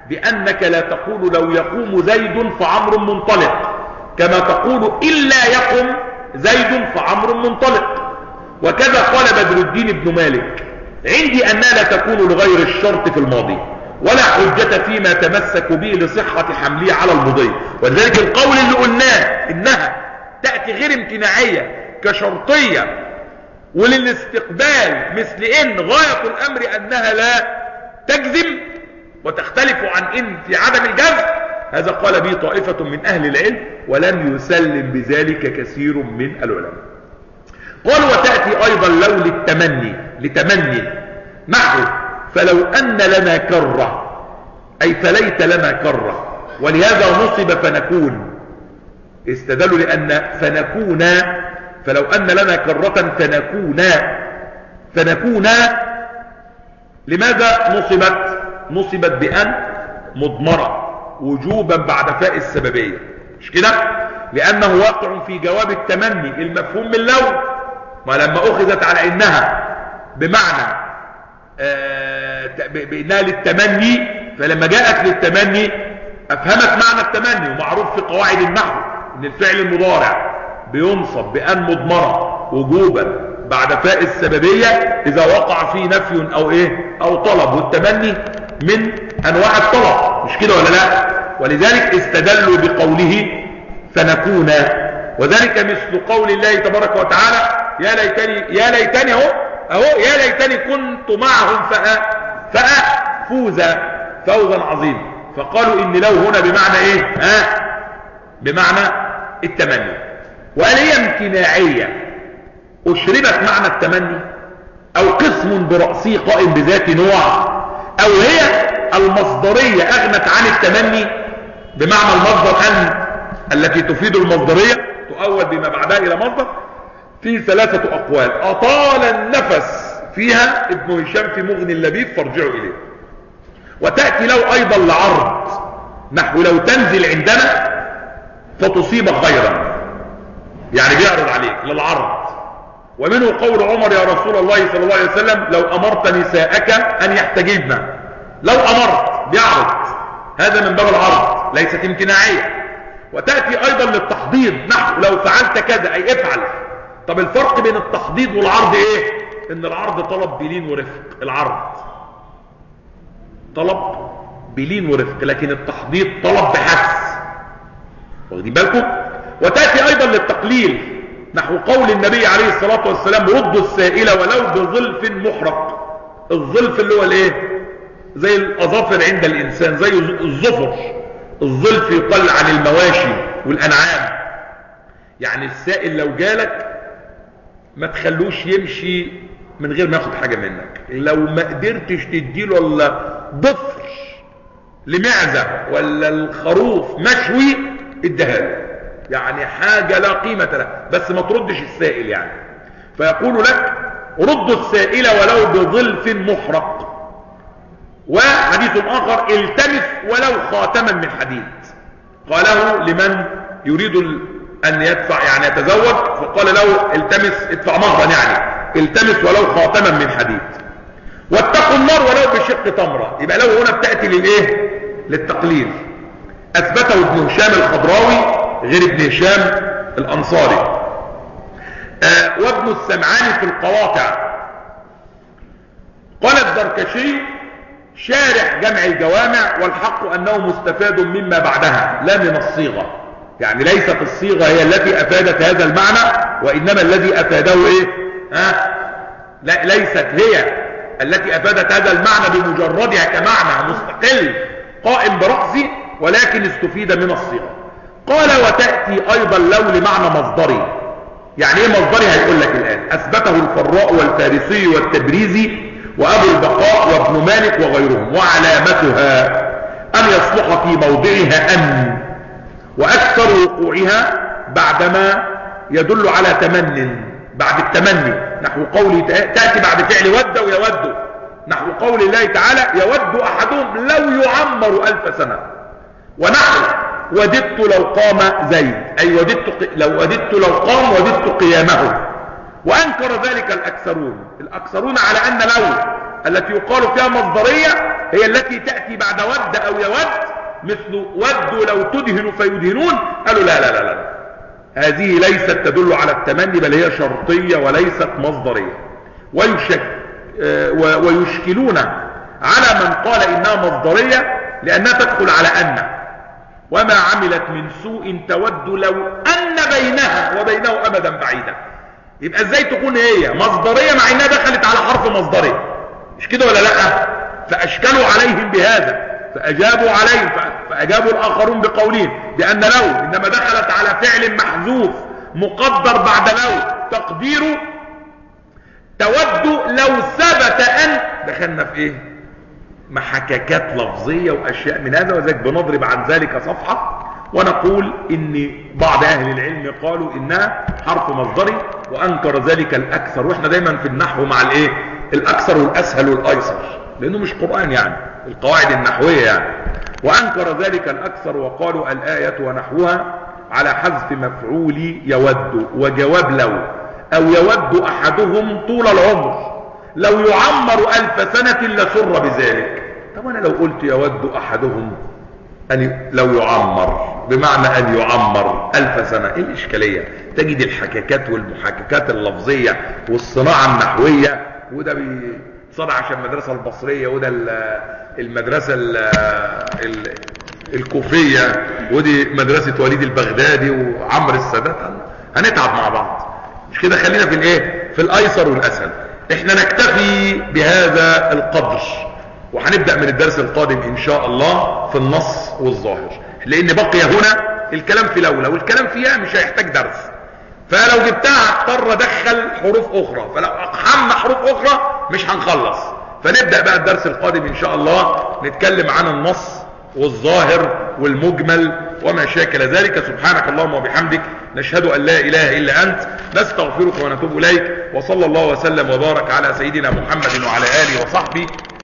بأنك لا تقول لو يقوم زيد فعمر منطلق، كما تقول إلا يقم زيد فعمر منطلق. وكذا قال بدر الدين بن مالك: عندي أنها لا تكون لغير الشرط في الماضي، ولا حجة فيما تمسك به لصحة حمله على المضي. ولذلك القول اللي قلناه إنها تأتي غير امتناعية كشرطية وللاستقبال، مثل إن غاية الأمر أنها لا تجزم وتختلف عن إن في عدم الجزم، هذا قال به طائفة من أهل العلم ولم يسلم بذلك كثير من العلماء. قال: وتأتي أيضا لو للتمني لتمني نحو فلو أن لنا كرة، أي فليت لنا كرة، ولهذا نصب فنكون، استدلوا لأن فنكون فلو أن لنا كرة فنكون فنكون لماذا نصبت؟ نصبت بأن مضمرة وجوبا بعد فاء السببية، مش كده؟ لأنه واقع في جواب التمني المفهوم من لو، ما لما أخذت على إنها بمعنى آه بإنها للتمني، فلما جاءت للتمني أفهمت معنى التمني. ومعروف في قواعد النحو إن الفعل المضارع بينصب بأن مضمرة وجوبا بعد فاء السببية إذا وقع فيه نفي أو إيه أو طلب، والتمني من أنواع الطلب، مش كده ولا لا؟ ولذلك استدلوا بقوله فنكون، وذلك مثل قول الله تبارك وتعالى: يا ليتني يا ليتني اهو اهو يا ليتني كنت معهم فأفوز فوزا عظيما. فقالوا ان لو هنا بمعنى ايه؟ ها بمعنى التمني. وقال هي امتناعية اشربت معنى التمني، او قسم برأسه قائم بذات نوع، او هي المصدرية اغنت عن التمني بمعنى المصدر ان التي تفيد المصدرية تؤول بما بعدها الى مصدر. في ثلاثة اقوال، اطال النفس فيها ابن هشام في مغني اللبيب فارجعوا اليه. وتأتي لو ايضا لعرض نحو لو تنزل عندنا فتصيب خيرا، يعني بيعرض عليك للعرض. ومنه قول عمر: يا رسول الله صلى الله عليه وسلم لو امرت نساءك ان يحتجبن، لو امرت بيعرض، هذا من باب العرض ليست امتناعية. وتأتي ايضا للتحضيض نحو لو فعلت كذا اي افعل. طب الفرق بين التحضيض والعرض ايه؟ ان العرض طلب بلين ورفق، العرض طلب بلين ورفق، لكن التحضيض طلب بحث، واخدين بالكم؟ وتأتي ايضا للتقليل نحو قول النبي عليه الصلاة والسلام: ردوا السائل ولو بظلف محرق. الظلف اللي هو الايه؟ زي الاظافر عند الانسان، زي الظفر. الظلف يقل عن المواشي والانعام، يعني السائل لو جالك ما تخلوش يمشي من غير ما ياخد حاجة منك. لو ما قدرتش تديله ولا ضفر لمعزة ولا الخروف مشوي اديها، يعني حاجة لا قيمة لها، بس ما تردش السائل يعني. فيقول لك: ردوا السائل ولو بظلف محرق. وحديث آخر: التمس ولو خاتما من حديد، قاله لمن يريد أن يدفع يعني يتزوج، فقال له: التمس ادفع مهرا، يعني التمس ولو خاتما من حديد. واتقوا النار ولو بشق تمرة. يبقى لو هنا بتأتي للايه؟ للتقليل. أثبته ابن هشام الخضراوي غير ابن هشام الأنصاري. آه وابن السمعاني في القواطع. قال الزركشي شارح جمع الجوامع: والحق أنه مستفاد مما بعدها لا من الصيغة، يعني ليست الصيغة هي التي أفادت هذا المعنى، وإنما الذي أفاده إيه؟ ها؟ لا، ليست هي التي أفادت هذا المعنى بمجردها كمعنى مستقل قائم برأسه، ولكن استفيد من الصيغة. قال: وتأتي أيضا لو لمعنى مصدري. يعني إيه مصدري؟ هيقول لك الآن. أثبته الفراء والفارسي والتبريزي وأبو البقاء وابن مالك وغيرهم. وعلامتها أن يصلح في موضعها أن، وأكثر وقوعها بعدما يدل على تمن، بعد التمني نحو قوله تأتي بعد فعل ود ويود، نحو قول الله تعالى: يود أحدهم لو يعمر ألف سنة. ونحو وددت لو قام زيد، أي وددت لو وددت لو قام وددت قيامه. وأنكر ذلك الأكثرون الأكثرون على أن لو التي يقال فيها مصدرية هي التي تأتي بعد ود أو يود، مثل ودوا لو تدهن فيدهنون. قالوا لا لا لا لا، هذه ليست تدل على التمني، بل هي شرطية وليست مصدرية. ويشك ويشكلون على من قال إنها مصدرية لأنها تدخل على أن، وما عملت من سوء تود لو أن بينها وبينه أمدا بعيدا. يبقى ازاي تكون هي مصدرية مع انها دخلت على حرف مصدري؟ مش كده ولا لا؟ فاشكلوا عليهم بهذا فاجابوا عليهم، فاجابوا الاخرون بقولهم بان لو انما دخلت على فعل محذوف مقدر بعد لو تقديره تود لو ثبت ان. دخلنا في ايه؟ محككات لفظية واشياء من هذا، وذلك بنضرب عن ذلك صفحة ونقول ان بعض اهل العلم قالوا انها حرف مصدري وانكر ذلك الاكثر. واحنا دايما في النحو مع الايه؟ الاكثر والاسهل والايسر، لانه مش قرآن يعني، القواعد النحوية يعني. وانكر ذلك الاكثر وقالوا الاية ونحوها على حذف مفعول يود وجواب لو، او يود احدهم طول العمر لو يعمر الف سنة لسر بذلك. طب انا لو قلت يود احدهم أن لو يعمر بمعنى أن يعمر ألف سنة، إيه الإشكالية؟ تجد الحكاكات والمحاككات اللفظية والصناعة النحوية، وده بيصنع عشان المدرسة البصرية، وده المدرسة الكوفية، ودي مدرسة وليد البغدادي وعمر السادات. هنتعب مع بعض، مش كده؟ خلينا في الايه؟ في الأيسر والأسهل. احنا نكتفي بهذا القدر، وهنبدأ من الدرس القادم ان شاء الله في النص والظاهر، لان بقي هنا الكلام في لولا، والكلام فيها مش هيحتاج درس. فلو جبتها هضطر ادخل حروف اخرى، فلو اقحمنا حروف اخرى مش هنخلص. فنبدأ بقى الدرس القادم ان شاء الله نتكلم عن النص والظاهر والمجمل وما شاكل ذلك. سبحانك اللهم وبحمدك، نشهد ان لا اله الا انت، نستغفرك ونتوب اليك، وصلى الله وسلم وبارك على سيدنا محمد وعلى اله وصحبه